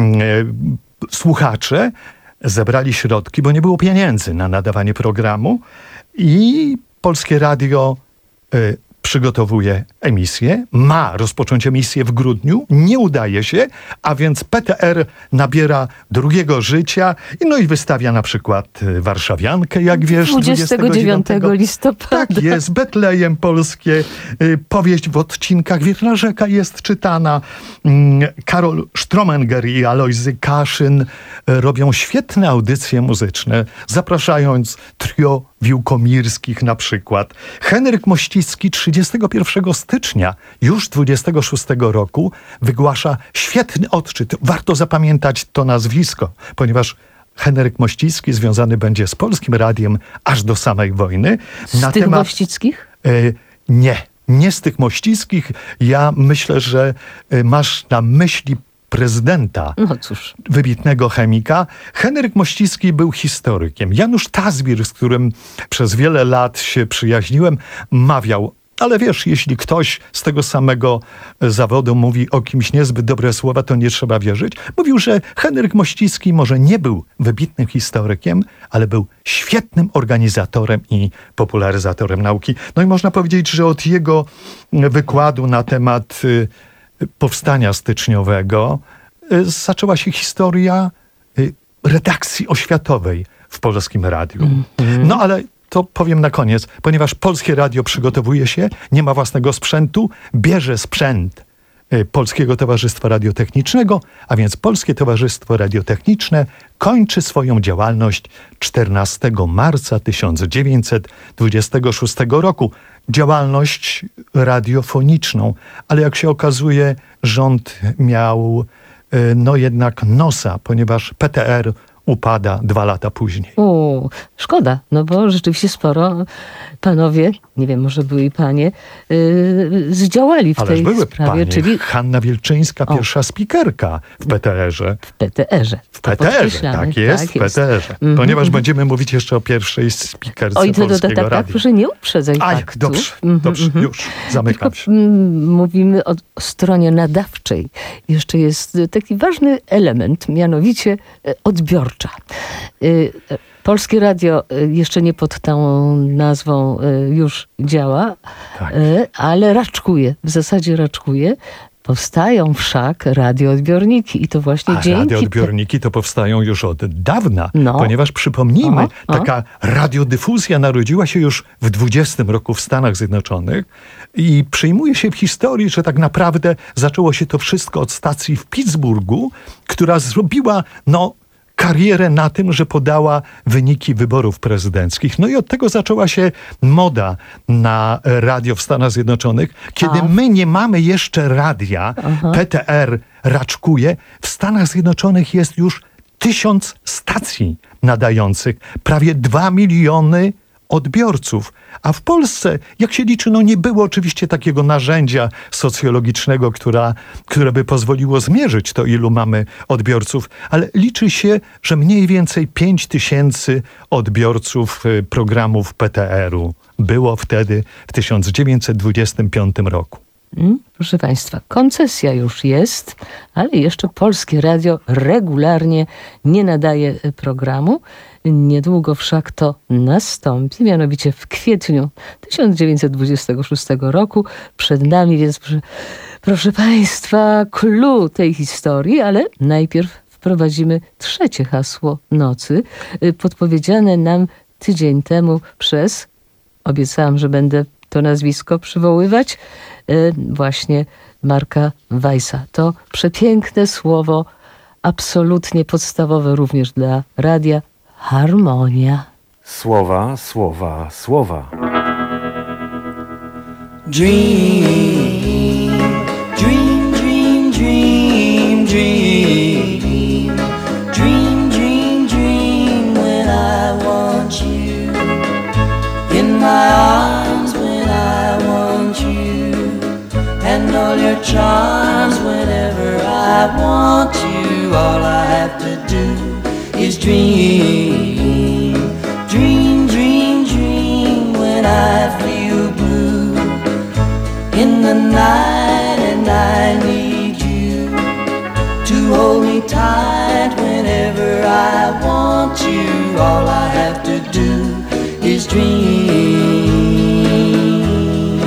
słuchacze, zebrali środki, bo nie było pieniędzy na nadawanie programu i Polskie Radio y, przygotowuje emisję, ma rozpocząć emisję w grudniu, nie udaje się, a więc P T R nabiera drugiego życia i no i wystawia na przykład Warszawiankę, jak wiesz, dwudziestego dziewiątego listopada. Tak jest, Betlejem Polskie, y, powieść w odcinkach Wierna Rzeka jest czytana. Y, Karol Stromenger i Alojzy Kaszyn y, robią świetne audycje muzyczne, zapraszając trio Wiłkomirskich na przykład. Henryk Mościcki trzydziestego pierwszego stycznia już dwudziestego szóstego roku wygłasza świetny odczyt. Warto zapamiętać to nazwisko, ponieważ Henryk Mościcki związany będzie z Polskim Radiem aż do samej wojny. Z na tych temat, Mościckich? Y, nie, nie z tych Mościckich. Ja myślę, że y, masz na myśli prezydenta, no cóż, wybitnego chemika. Henryk Mościcki był historykiem. Janusz Tazbir, z którym przez wiele lat się przyjaźniłem, mawiał, ale wiesz, jeśli ktoś z tego samego zawodu mówi o kimś niezbyt dobre słowa, to nie trzeba wierzyć. Mówił, że Henryk Mościcki może nie był wybitnym historykiem, ale był świetnym organizatorem i popularyzatorem nauki. No i można powiedzieć, że od jego wykładu na temat y, powstania styczniowego y, zaczęła się historia y, redakcji oświatowej w Polskim Radiu. Mm-hmm. No ale to powiem na koniec, ponieważ Polskie Radio przygotowuje się, nie ma własnego sprzętu, bierze sprzęt y, Polskiego Towarzystwa Radiotechnicznego, a więc Polskie Towarzystwo Radiotechniczne kończy swoją działalność czternastego marca tysiąc dziewięćset dwudziestego szóstego roku. Działalność radiofoniczną, ale jak się okazuje, rząd miał no jednak nosa, ponieważ P T R upada dwa lata później. O, szkoda, no bo rzeczywiście sporo panowie, nie wiem, może były i panie, yy, zdziałali w Ależ tej były sprawie, panie. czyli Hanna Wielczyńska, O. pierwsza spikerka w P T R-ze. w P T R-ze. W P T R-ze, podkreślamy, tak jest, tak w P T R-ze. Mhm, Ponieważ mhm. będziemy mówić jeszcze o pierwszej spikerce Oj, to, to, to, Polskiego tak, tak, Radia. proszę nie uprzedzaj Aj, faktu. dobrze, Mhm, dobrze, mhm. już, zamykam Tylko, się. mm, mówimy o, o stronie nadawczej. Jeszcze jest taki ważny element, mianowicie e, odbiorcza. Y, e, Polskie Radio e, jeszcze nie pod tą nazwą e, już działa, Tak. e, ale raczkuje, w zasadzie raczkuje. Powstają wszak radioodbiorniki i to właśnie A dzięki... radioodbiorniki to powstają już od dawna, No. ponieważ przypomnijmy, O, o. taka radiodyfuzja narodziła się już w dwudziestym roku w Stanach Zjednoczonych i przyjmuje się w historii, że tak naprawdę zaczęło się to wszystko od stacji w Pittsburghu, która zrobiła, no, karierę na tym, że podała wyniki wyborów prezydenckich. No i od tego zaczęła się moda na radio w Stanach Zjednoczonych. Kiedy A. my nie mamy jeszcze radia, Aha. P T R raczkuje, w Stanach Zjednoczonych jest już tysiąc stacji nadających, prawie dwa miliony odbiorców. A w Polsce, jak się liczy, no nie było oczywiście takiego narzędzia socjologicznego, która, które by pozwoliło zmierzyć to, ilu mamy odbiorców, ale liczy się, że mniej więcej pięć tysięcy odbiorców y, programów P T R-u było wtedy w tysiąc dziewięćset dwudziestym piątym roku. Mm, Proszę Państwa, koncesja już jest, ale jeszcze Polskie Radio regularnie nie nadaje e, programu. Niedługo wszak to nastąpi, mianowicie w kwietniu tysiąc dziewięćset dwudziestego szóstego roku. Przed nami więc, proszę, proszę Państwa, clue tej historii, ale najpierw wprowadzimy trzecie hasło nocy, y, podpowiedziane nam tydzień temu przez, obiecałam, że będę to nazwisko przywoływać, y, właśnie Marka Weissa. To przepiękne słowo, absolutnie podstawowe również dla radia, harmonia. Słowa, słowa, słowa. Dream, dream, dream, dream, dream. Dream, dream, dream when I want you. In my arms when I want you. And all your charms whenever I want you. All I have to do is dream. Dream, dream, dream when I feel blue in the night and I need you to hold me tight whenever I want you. All I have to do is dream.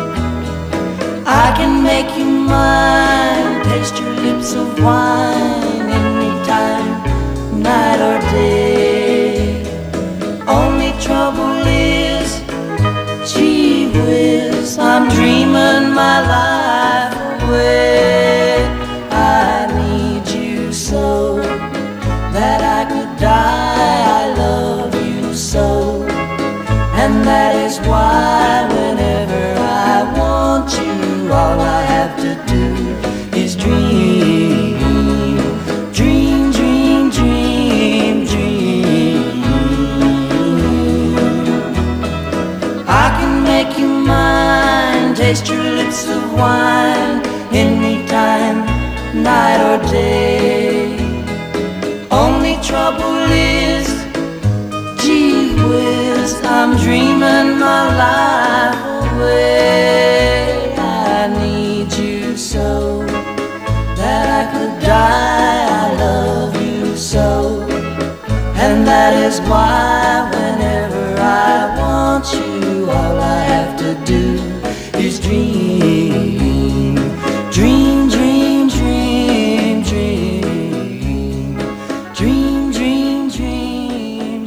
I can make you mine, taste your lips of wine anytime, night or day. Only trouble is, gee whiz, I'm dreaming my life away. I need you so that I could die. I love you so, and that is why whenever I want you, all I have to do is dream. Dream, dream, dream, dream. I can make you mine, taste your lips of wine anytime, night or day. Only trouble is, gee whiz, I'm dreaming my life away. I need you so that I could die. I love you so, and that is why whenever I want you, all I have to do is dream. Dream, dream, dream, dream. Dream, dream, dream,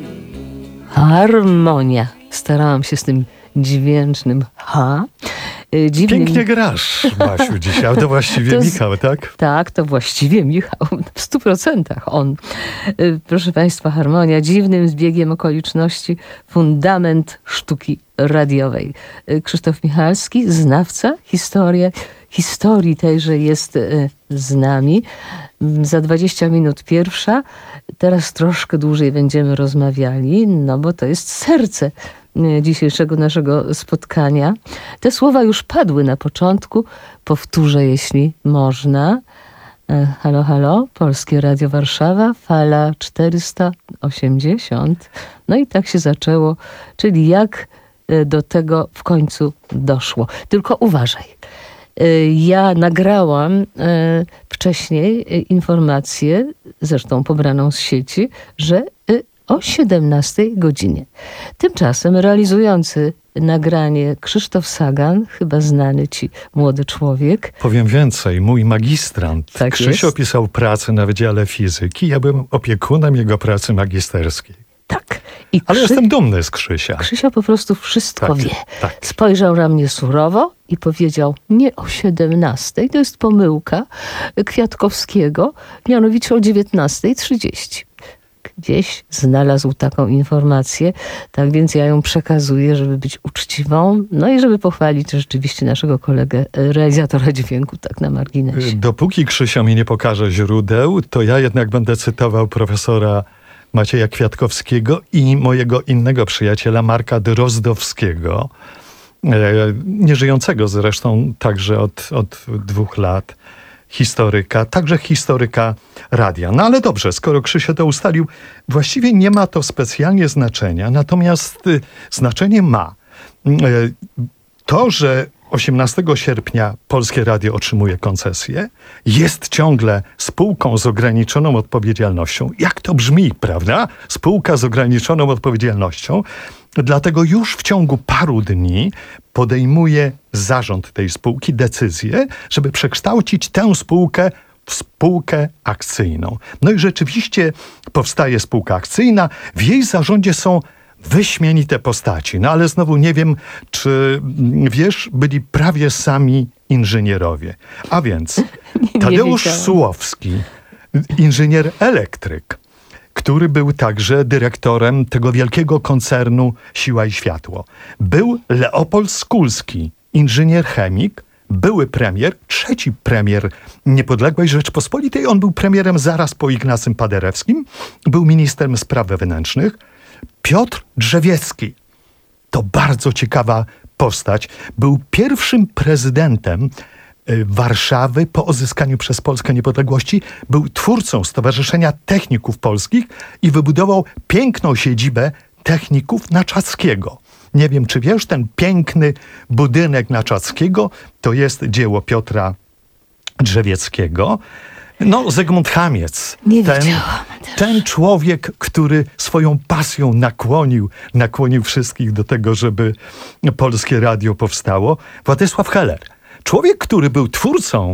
dream. Harmonia. Starałam się z tym dźwięcznym H. y, dziwnym... Pięknie grasz, Basiu, dzisiaj, ale to właściwie To z- Michał, tak? Tak, to właściwie Michał, w stu procentach on. Y, Proszę Państwa, harmonia, dziwnym zbiegiem okoliczności, fundament sztuki radiowej. Y, Krzysztof Michalski, znawca historii, historii tejże jest y, z nami. Mm, Za dwadzieścia minut pierwsza, teraz troszkę dłużej będziemy rozmawiali, no bo to jest serce y, dzisiejszego naszego spotkania. Te słowa już padły na początku, powtórzę, jeśli można. E, Halo, halo, Polskie Radio Warszawa, fala czterysta osiemdziesiąt. No i tak się zaczęło, czyli jak e, do tego w końcu doszło. Tylko uważaj. E, Ja nagrałam e, wcześniej e, informację, zresztą pobraną z sieci, że e, o siedemnastej godzinie. Tymczasem realizujący nagranie Krzysztof Sagan, chyba znany ci młody człowiek. Powiem więcej, mój magistrant Tak Krzysio jest. pisał pracę na Wydziale Fizyki, ja byłem opiekunem jego pracy magisterskiej. I Ale Krzy- jestem dumny z Krzysia. Krzysio po prostu wszystko Tak, wie. tak. Spojrzał na mnie surowo i powiedział, nie o siedemnastej, to jest pomyłka Kwiatkowskiego, mianowicie o dziewiętnastej trzydzieści. Gdzieś znalazł taką informację, tak więc ja ją przekazuję, żeby być uczciwą, no i żeby pochwalić rzeczywiście naszego kolegę, e, realizatora dźwięku, tak na marginesie. Dopóki Krzysio mi nie pokaże źródeł, to ja jednak będę cytował profesora Macieja Kwiatkowskiego i mojego innego przyjaciela Marka Drozdowskiego, e, nieżyjącego zresztą także od, od dwóch lat, historyka, także historyka radia. No ale dobrze, skoro Krzysio to ustalił, właściwie nie ma to specjalnie znaczenia, natomiast y, znaczenie ma y, to, że osiemnastego sierpnia Polskie Radio otrzymuje koncesję, jest ciągle spółką z ograniczoną odpowiedzialnością. Jak to brzmi, prawda? Spółka z ograniczoną odpowiedzialnością. Dlatego już w ciągu paru dni podejmuje zarząd tej spółki decyzję, żeby przekształcić tę spółkę w spółkę akcyjną. No i rzeczywiście powstaje spółka akcyjna. W jej zarządzie są wyśmienite postaci. No ale znowu nie wiem, czy wiesz, byli prawie sami inżynierowie. A więc Tadeusz wiedziałam. Sułowski, inżynier elektryk, który był także dyrektorem tego wielkiego koncernu Siła i Światło. Był Leopold Skulski, inżynier chemik, były premier, trzeci premier Niepodległej Rzeczpospolitej. On był premierem zaraz po Ignacym Paderewskim. Był ministrem spraw wewnętrznych. Piotr Drzewiecki, to bardzo ciekawa postać, był pierwszym prezydentem y, Warszawy po odzyskaniu przez Polskę niepodległości. Był twórcą Stowarzyszenia Techników Polskich i wybudował piękną siedzibę Techników Naczadzkiego. Nie wiem, czy wiesz, ten piękny budynek Naczadzkiego to jest dzieło Piotra Drzewieckiego. No, Zygmunt Chamiec. Nie ten, wiedziałam ten człowiek, który swoją pasją nakłonił, nakłonił wszystkich do tego, żeby Polskie Radio powstało. Władysław Heller. Człowiek, który był twórcą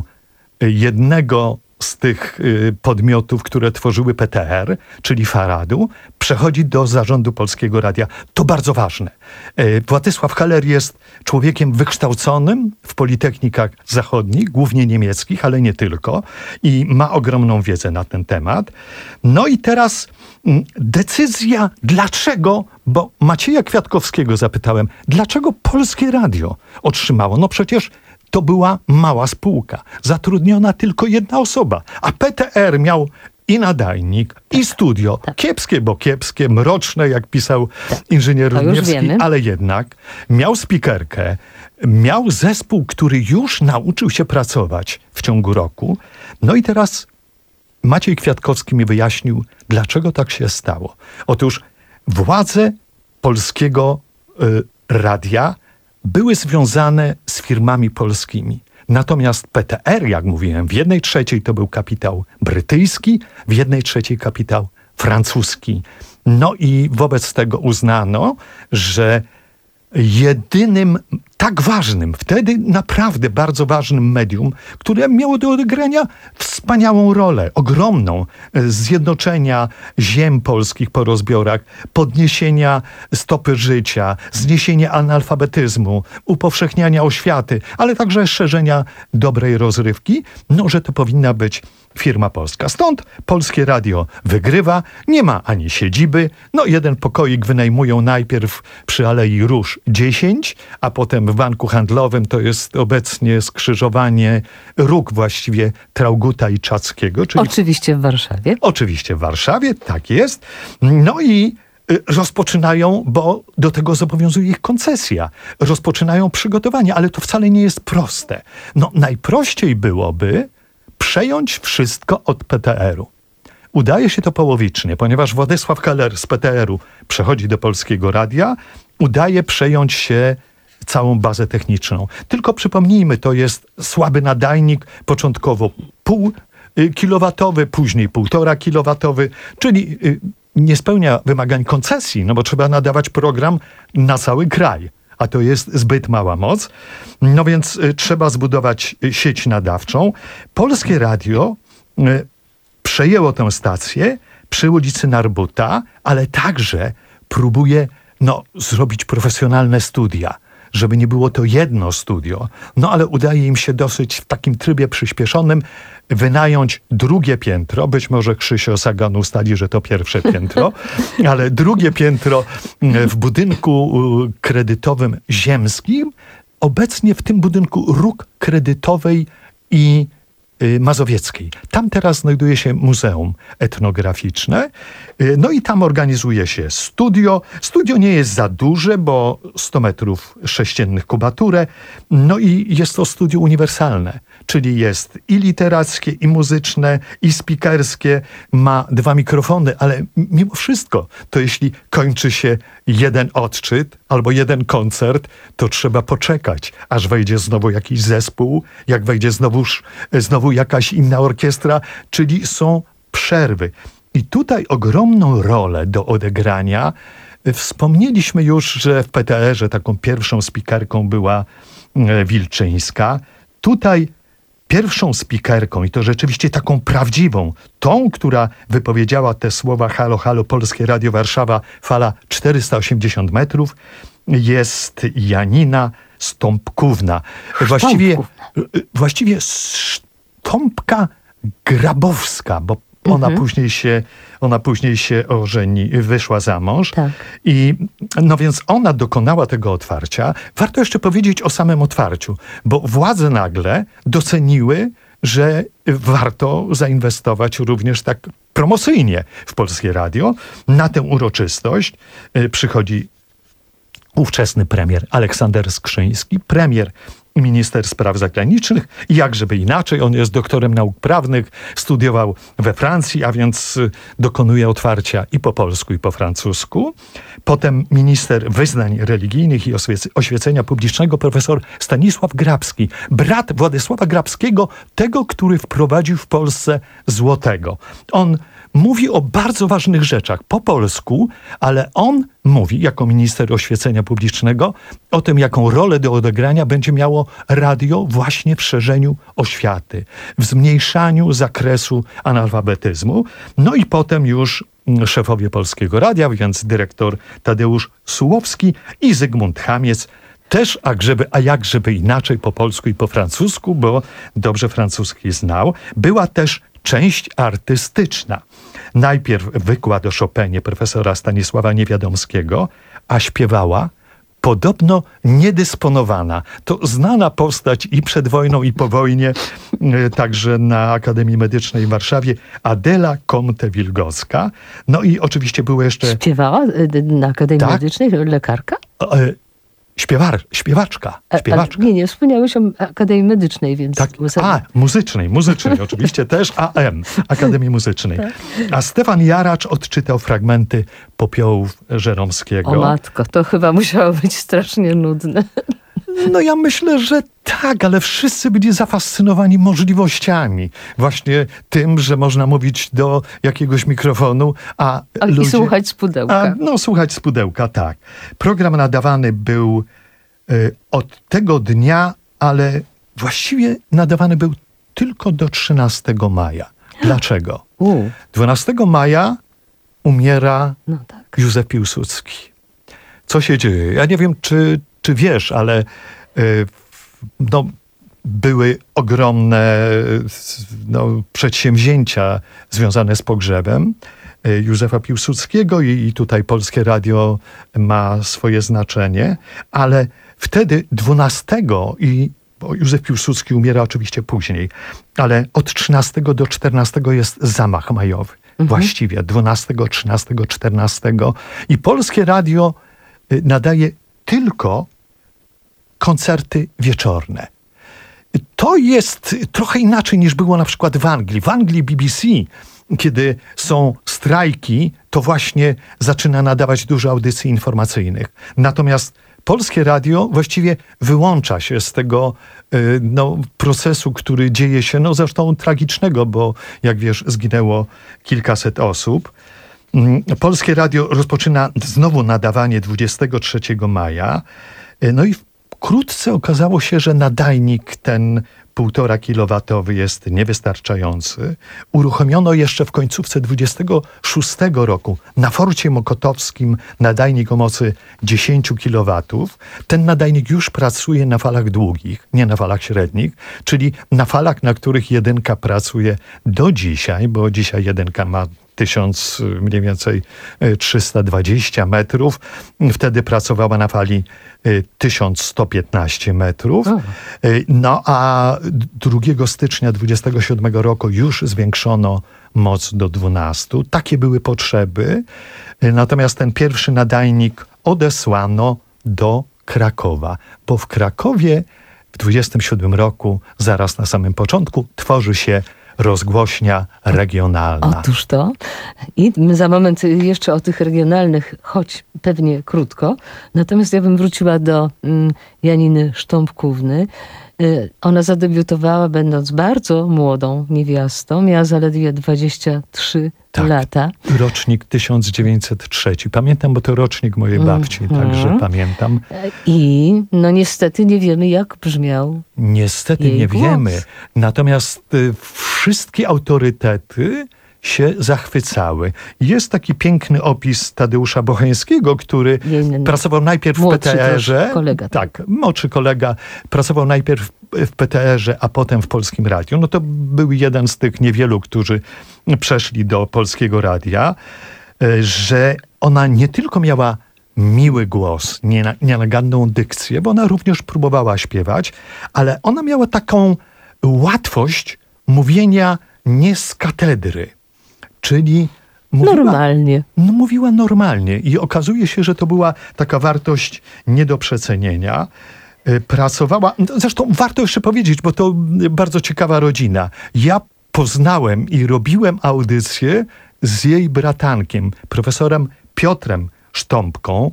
jednego z tych y, podmiotów, które tworzyły P T R, czyli Faradu, przechodzi do zarządu Polskiego Radia. To bardzo ważne. Y, Władysław Heller jest człowiekiem wykształconym w politechnikach zachodnich, głównie niemieckich, ale nie tylko, i ma ogromną wiedzę na ten temat. No i teraz mm, decyzja, dlaczego, bo Macieja Kwiatkowskiego zapytałem, dlaczego Polskie Radio otrzymało? No przecież to była mała spółka, zatrudniona tylko jedna osoba, a P T R miał i nadajnik, i studio. Kiepskie, bo kiepskie, mroczne, jak pisał inżynier To już Rudniewski, wiemy. ale jednak miał spikerkę, miał zespół, który już nauczył się pracować w ciągu roku. No i teraz Maciej Kwiatkowski mi wyjaśnił, dlaczego tak się stało. Otóż władze Polskiego y, Radia były związane z firmami polskimi. Natomiast P T R, jak mówiłem, w jednej trzeciej to był kapitał brytyjski, w jednej trzeciej kapitał francuski. No i wobec tego uznano, że jedynym tak ważnym, wtedy naprawdę bardzo ważnym medium, które miało do odegrania wspaniałą rolę, ogromną, zjednoczenia ziem polskich po rozbiorach, podniesienia stopy życia, zniesienia analfabetyzmu, upowszechniania oświaty, ale także szerzenia dobrej rozrywki, no, że to powinna być firma polska. Stąd Polskie Radio wygrywa, nie ma ani siedziby, no jeden pokoik wynajmują najpierw przy Alei Róż dziesięć, a potem w banku handlowym to jest obecnie skrzyżowanie róg właściwie Trauguta i Czackiego. Czyli Oczywiście w Warszawie. Oczywiście w Warszawie, tak jest. No i y, rozpoczynają, bo do tego zobowiązuje ich koncesja, rozpoczynają przygotowania, ale to wcale nie jest proste. No najprościej byłoby przejąć wszystko od P T R u. Udaje się to połowicznie, ponieważ Władysław Keller z P T R u przechodzi do Polskiego Radia, udaje przejąć się całą bazę techniczną. Tylko przypomnijmy, to jest słaby nadajnik, początkowo pół kilowatowy, później półtora kilowatowy, czyli nie spełnia wymagań koncesji, no bo trzeba nadawać program na cały kraj, a to jest zbyt mała moc. No więc y, trzeba zbudować y, sieć nadawczą. Polskie Radio y, przejęło tę stację przy ulicy Narbuta, ale także próbuje no, zrobić profesjonalne studia, żeby nie było to jedno studio. No ale udaje im się dosyć w takim trybie przyspieszonym wynająć drugie piętro. Być może Krzysio Sagan ustali, że to pierwsze piętro, ale drugie piętro w budynku kredytowym ziemskim. Obecnie w tym budynku róg kredytowej i mazowieckiej. Tam teraz znajduje się Muzeum Etnograficzne. No i tam organizuje się studio. Studio nie jest za duże, bo sto metrów sześciennych kubaturę. No i jest to studio uniwersalne, czyli jest i literackie, i muzyczne, i speakerskie. Ma dwa mikrofony, ale mimo wszystko, to jeśli kończy się jeden odczyt albo jeden koncert, to trzeba poczekać, aż wejdzie znowu jakiś zespół, jak wejdzie znowuż, znowu jakaś inna orkiestra, czyli są przerwy. I tutaj ogromną rolę do odegrania wspomnieliśmy już, że w P T R ze taką pierwszą spikerką była Wilczyńska. Tutaj pierwszą spikerką, i to rzeczywiście taką prawdziwą, tą, która wypowiedziała te słowa halo, halo, Polskie Radio Warszawa, fala czterysta osiemdziesiąt metrów, jest Janina Stąpkówna. Właściwie, właściwie Stąpka Grabowska, bo ona, Mhm. później się, ona później się ożeni, wyszła za mąż. Tak. I no więc ona dokonała tego otwarcia. Warto jeszcze powiedzieć o samym otwarciu, bo władze nagle doceniły, że warto zainwestować również tak promocyjnie w Polskie Radio. Na tę uroczystość y, przychodzi ówczesny premier Aleksander Skrzyński, premier i minister spraw zagranicznych. I jakżeby inaczej, on jest doktorem nauk prawnych, studiował we Francji, a więc y, dokonuje otwarcia i po polsku, i po francusku. Potem minister wyznań religijnych i oświec- oświecenia publicznego, profesor Stanisław Grabski, brat Władysława Grabskiego, tego, który wprowadził w Polsce złotego. On mówi o bardzo ważnych rzeczach po polsku, ale on mówi, jako minister oświecenia publicznego, o tym, jaką rolę do odegrania będzie miało radio właśnie w szerzeniu oświaty, w zmniejszaniu zakresu analfabetyzmu. No i potem już szefowie Polskiego Radia, więc dyrektor Tadeusz Sułowski i Zygmunt Chamiec, też, a, grzeby, a jak żeby inaczej, po polsku i po francusku, bo dobrze francuski znał. Była też część artystyczna. Najpierw wykład o Chopinie profesora Stanisława Niewiadomskiego, a śpiewała podobno niedysponowana. To znana postać i przed wojną, i po wojnie, y, także na Akademii Medycznej w Warszawie, Adela Komte-Wilgocka. No i oczywiście były jeszcze... Śpiewała y, na Akademii Tak. Medycznej lekarka? E, śpiewar, śpiewaczka, A- śpiewaczka. A, nie, nie, wspomniałeś o Akademii Medycznej, więc... Tak, a, muzycznej, muzycznej, oczywiście też A M, Akademii Muzycznej. Tak. A Stefan Jaracz odczytał fragmenty Popiołów Żeromskiego. O matko, to chyba musiało być strasznie nudne. No ja myślę, że tak, ale wszyscy byli zafascynowani możliwościami. Właśnie tym, że można mówić do jakiegoś mikrofonu, a Ale ludzie... i słuchać z pudełka. A, no, słuchać z pudełka, tak. Program nadawany był y, od tego dnia, ale właściwie nadawany był tylko do trzynastego maja. Dlaczego? U. dwunastego maja umiera No tak. Józef Piłsudski. Co się dzieje? Ja nie wiem, czy, czy wiesz, ale y, no, były ogromne no, przedsięwzięcia związane z pogrzebem y, Józefa Piłsudskiego i, i tutaj Polskie Radio ma swoje znaczenie, ale wtedy dwunastego i bo Józef Piłsudski umiera oczywiście później, ale od trzynastego do czternastego jest zamach majowy. Mhm. Właściwie dwunastego, trzynastego, czternastego i Polskie Radio y, nadaje tylko koncerty wieczorne. To jest trochę inaczej niż było na przykład w Anglii. W Anglii B B C, kiedy są strajki, to właśnie zaczyna nadawać dużo audycji informacyjnych. Natomiast Polskie Radio właściwie wyłącza się z tego y, no, procesu, który dzieje się, no zresztą tragicznego, bo jak wiesz, zginęło kilkaset osób. Polskie Radio rozpoczyna znowu nadawanie dwudziestego trzeciego maja. No i wkrótce okazało się, że nadajnik ten półtora kilowatowy jest niewystarczający. Uruchomiono jeszcze w końcówce dwudziestego szóstego roku na Forcie Mokotowskim nadajnik o mocy dziesięć kilowatów. Ten nadajnik już pracuje na falach długich, nie na falach średnich, czyli na falach, na których jedynka pracuje do dzisiaj, bo dzisiaj jedynka ma tysiąc, mniej więcej trzysta dwadzieścia metrów. Wtedy pracowała na fali tysiąc sto piętnaście metrów. No a drugiego stycznia dwudziestego siódmego roku już zwiększono moc do dwunastu. Takie były potrzeby. Natomiast ten pierwszy nadajnik odesłano do Krakowa, bo w Krakowie w dwudziestym siódmym roku, zaraz na samym początku, tworzy się rozgłośnia regionalna. Otóż to. I za moment jeszcze o tych regionalnych, choć pewnie krótko. Natomiast ja bym wróciła do mm, Janiny Sztąpkówny. Y, ona zadebiutowała będąc bardzo młodą niewiastą. Miała zaledwie dwadzieścia trzy tak, lata. Rocznik tysiąc dziewięćset trzeci. Pamiętam, bo to rocznik mojej babci, mm. także pamiętam. I no niestety nie wiemy, jak brzmiał Niestety jej nie głos. wiemy. Natomiast y, wszystkie autorytety się zachwycały. Jest taki piękny opis Tadeusza Bocheńskiego, który Jej pracował najpierw w P T erze. Kolega, tak. tak, młodszy kolega. Pracował najpierw w P T erze, a potem w Polskim Radiu. No to był jeden z tych niewielu, którzy przeszli do Polskiego Radia, że ona nie tylko miała miły głos, nienaganną dykcję, bo ona również próbowała śpiewać, ale ona miała taką łatwość mówienia nie z katedry, czyli mówiła, normalnie. No, mówiła normalnie i okazuje się, że to była taka wartość nie do przecenienia. Pracowała, zresztą warto jeszcze powiedzieć, bo to bardzo ciekawa rodzina. Ja poznałem i robiłem audycję z jej bratankiem, profesorem Piotrem Sztąpką,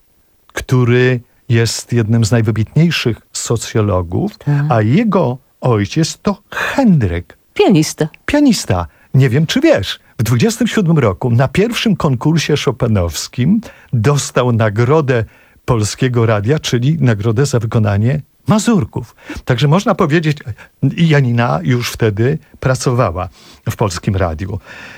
który jest jednym z najwybitniejszych socjologów, tak. a jego ojciec to Henryk. Pianista. Pianista. Nie wiem, czy wiesz, w dwudziestym siódmym roku na pierwszym konkursie chopinowskim dostał nagrodę Polskiego Radia, czyli nagrodę za wykonanie mazurków. Także można powiedzieć, Janina już wtedy pracowała w Polskim Radiu.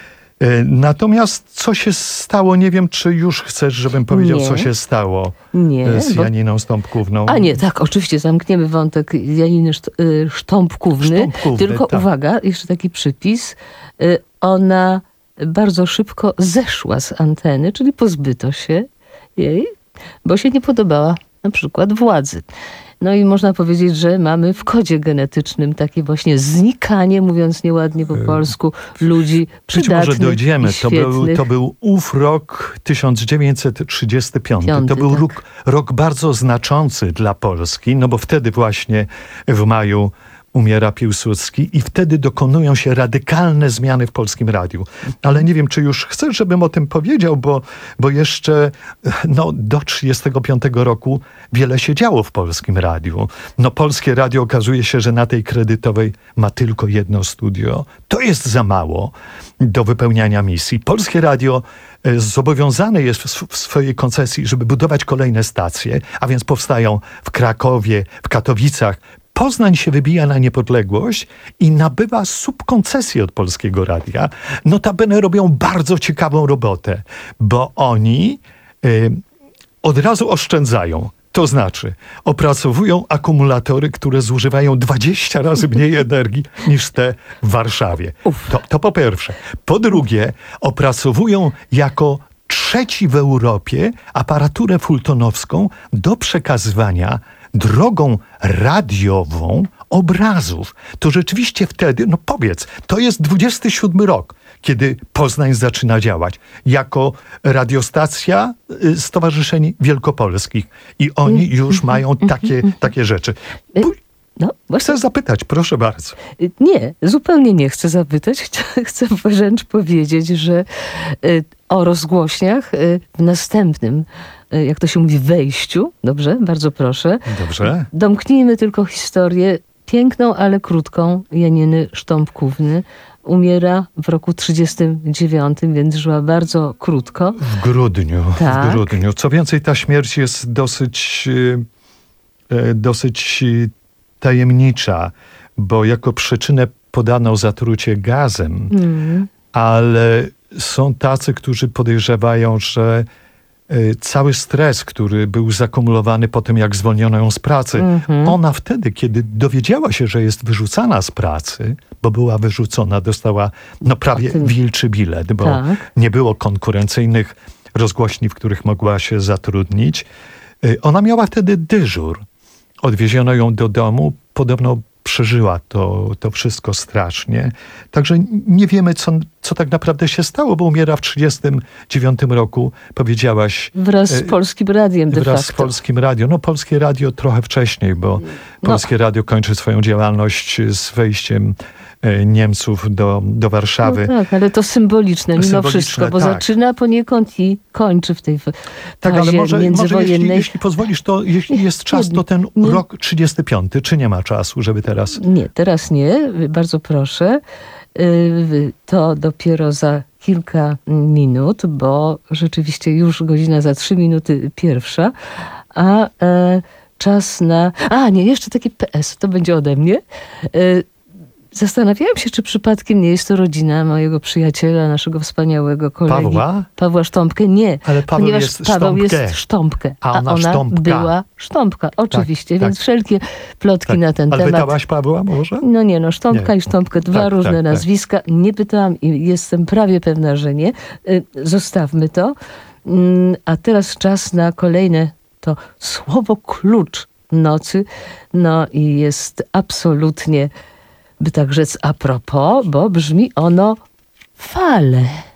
Natomiast co się stało, nie wiem, czy już chcesz, żebym powiedział, nie. co się stało nie, z Janiną Sztąpkówną. A nie, tak, oczywiście zamkniemy wątek Janiny Sztąpkówny. Sztąpkówny Tylko tak. uwaga, jeszcze taki przypis. Ona bardzo szybko zeszła z anteny, czyli pozbyto się jej, bo się nie podobała na przykład władzy. No i można powiedzieć, że mamy w kodzie genetycznym takie właśnie znikanie, mówiąc nieładnie po polsku, ludzi przydatnych. Być może dojdziemy. I to, był, to był ów rok tysiąc dziewięćset trzydziesty piąty. Piąty, to był tak. rok, rok bardzo znaczący dla Polski, no bo wtedy właśnie w maju umiera Piłsudski i wtedy dokonują się radykalne zmiany w Polskim Radiu. Ale nie wiem, czy już chcesz, żebym o tym powiedział, bo, bo jeszcze no, do trzydziestego piątego roku wiele się działo w Polskim Radiu. No, Polskie Radio okazuje się, że na tej kredytowej ma tylko jedno studio. To jest za mało do wypełniania misji. Polskie Radio zobowiązane jest w swojej koncesji, żeby budować kolejne stacje, a więc powstają w Krakowie, w Katowicach. Poznań się wybija na niepodległość i nabywa subkoncesję od Polskiego Radia. Notabene robią bardzo ciekawą robotę, bo oni y, od razu oszczędzają. To znaczy, opracowują akumulatory, które zużywają dwadzieścia razy mniej energii niż te w Warszawie. To, to po pierwsze. Po drugie, opracowują jako trzeci w Europie aparaturę fultonowską do przekazywania drogą radiową obrazów. To rzeczywiście wtedy, no powiedz, to jest dwudziesty siódmy rok, kiedy Poznań zaczyna działać jako radiostacja Stowarzyszeń Wielkopolskich. I oni już mają takie, takie rzeczy. No, Chcę zapytać, proszę bardzo. Nie, zupełnie nie chcę zapytać. Chcę wręcz powiedzieć, że o rozgłośniach w następnym, jak to się mówi, wejściu, dobrze, bardzo proszę. Dobrze. Domknijmy tylko historię piękną, ale krótką Janiny Sztąpkówny. Umiera w roku trzydziestym dziewiątym, więc żyła bardzo krótko. W grudniu. Tak. W grudniu. Co więcej, ta śmierć jest dosyć, dosyć tajemnicza, bo jako przyczynę podano zatrucie gazem, mm. ale są tacy, którzy podejrzewają, że cały stres, który był zakumulowany po tym, jak zwolniono ją z pracy, mm-hmm. ona wtedy, kiedy dowiedziała się, że jest wyrzucana z pracy, bo była wyrzucona, dostała no prawie tym... wilczy bilet, bo tak. nie było konkurencyjnych rozgłośni, w których mogła się zatrudnić. Ona miała wtedy dyżur. Odwieziono ją do domu, podobno przeżyła to, to wszystko strasznie. Także nie wiemy, co, co tak naprawdę się stało, bo umiera w trzydziestym dziewiątym roku, powiedziałaś. Wraz z Polskim Radiem de Wraz facto. z Polskim Radio. No Polskie Radio trochę wcześniej, bo no. Polskie Radio kończy swoją działalność z wejściem Niemców do, do Warszawy. No tak, ale to symboliczne mimo symboliczne, wszystko, bo tak. zaczyna poniekąd i kończy w tej fazie tak, ale może, międzywojennej. Może jeśli, jeśli pozwolisz, to jeśli jest czas, to ten nie. rok trzydziesty piąty, czy nie ma czasu, żeby teraz... Nie, teraz nie, bardzo proszę. To dopiero za kilka minut, bo rzeczywiście już godzina za trzy minuty pierwsza, a e, czas na... A, nie, jeszcze taki P S, to będzie ode mnie. E, Zastanawiałam się, czy przypadkiem nie jest to rodzina mojego przyjaciela, naszego wspaniałego kolegi. Pawła? Pawła Sztąpkę. Nie, ale Paweł ponieważ jest Paweł Sztąpkę. jest Sztąpkę, a, a ona, ona Sztąpka. była Sztąpka. Oczywiście, tak, więc tak. wszelkie plotki tak. na ten ale temat. Ale pytałaś Pawła może? No nie, no Sztąpka nie. i Sztąpkę, dwa tak, różne tak, nazwiska. Tak. Nie pytałam i jestem prawie pewna, że nie. Zostawmy to. A teraz czas na kolejne to słowo klucz nocy. No i jest absolutnie, by tak rzec a propos, bo brzmi ono fale.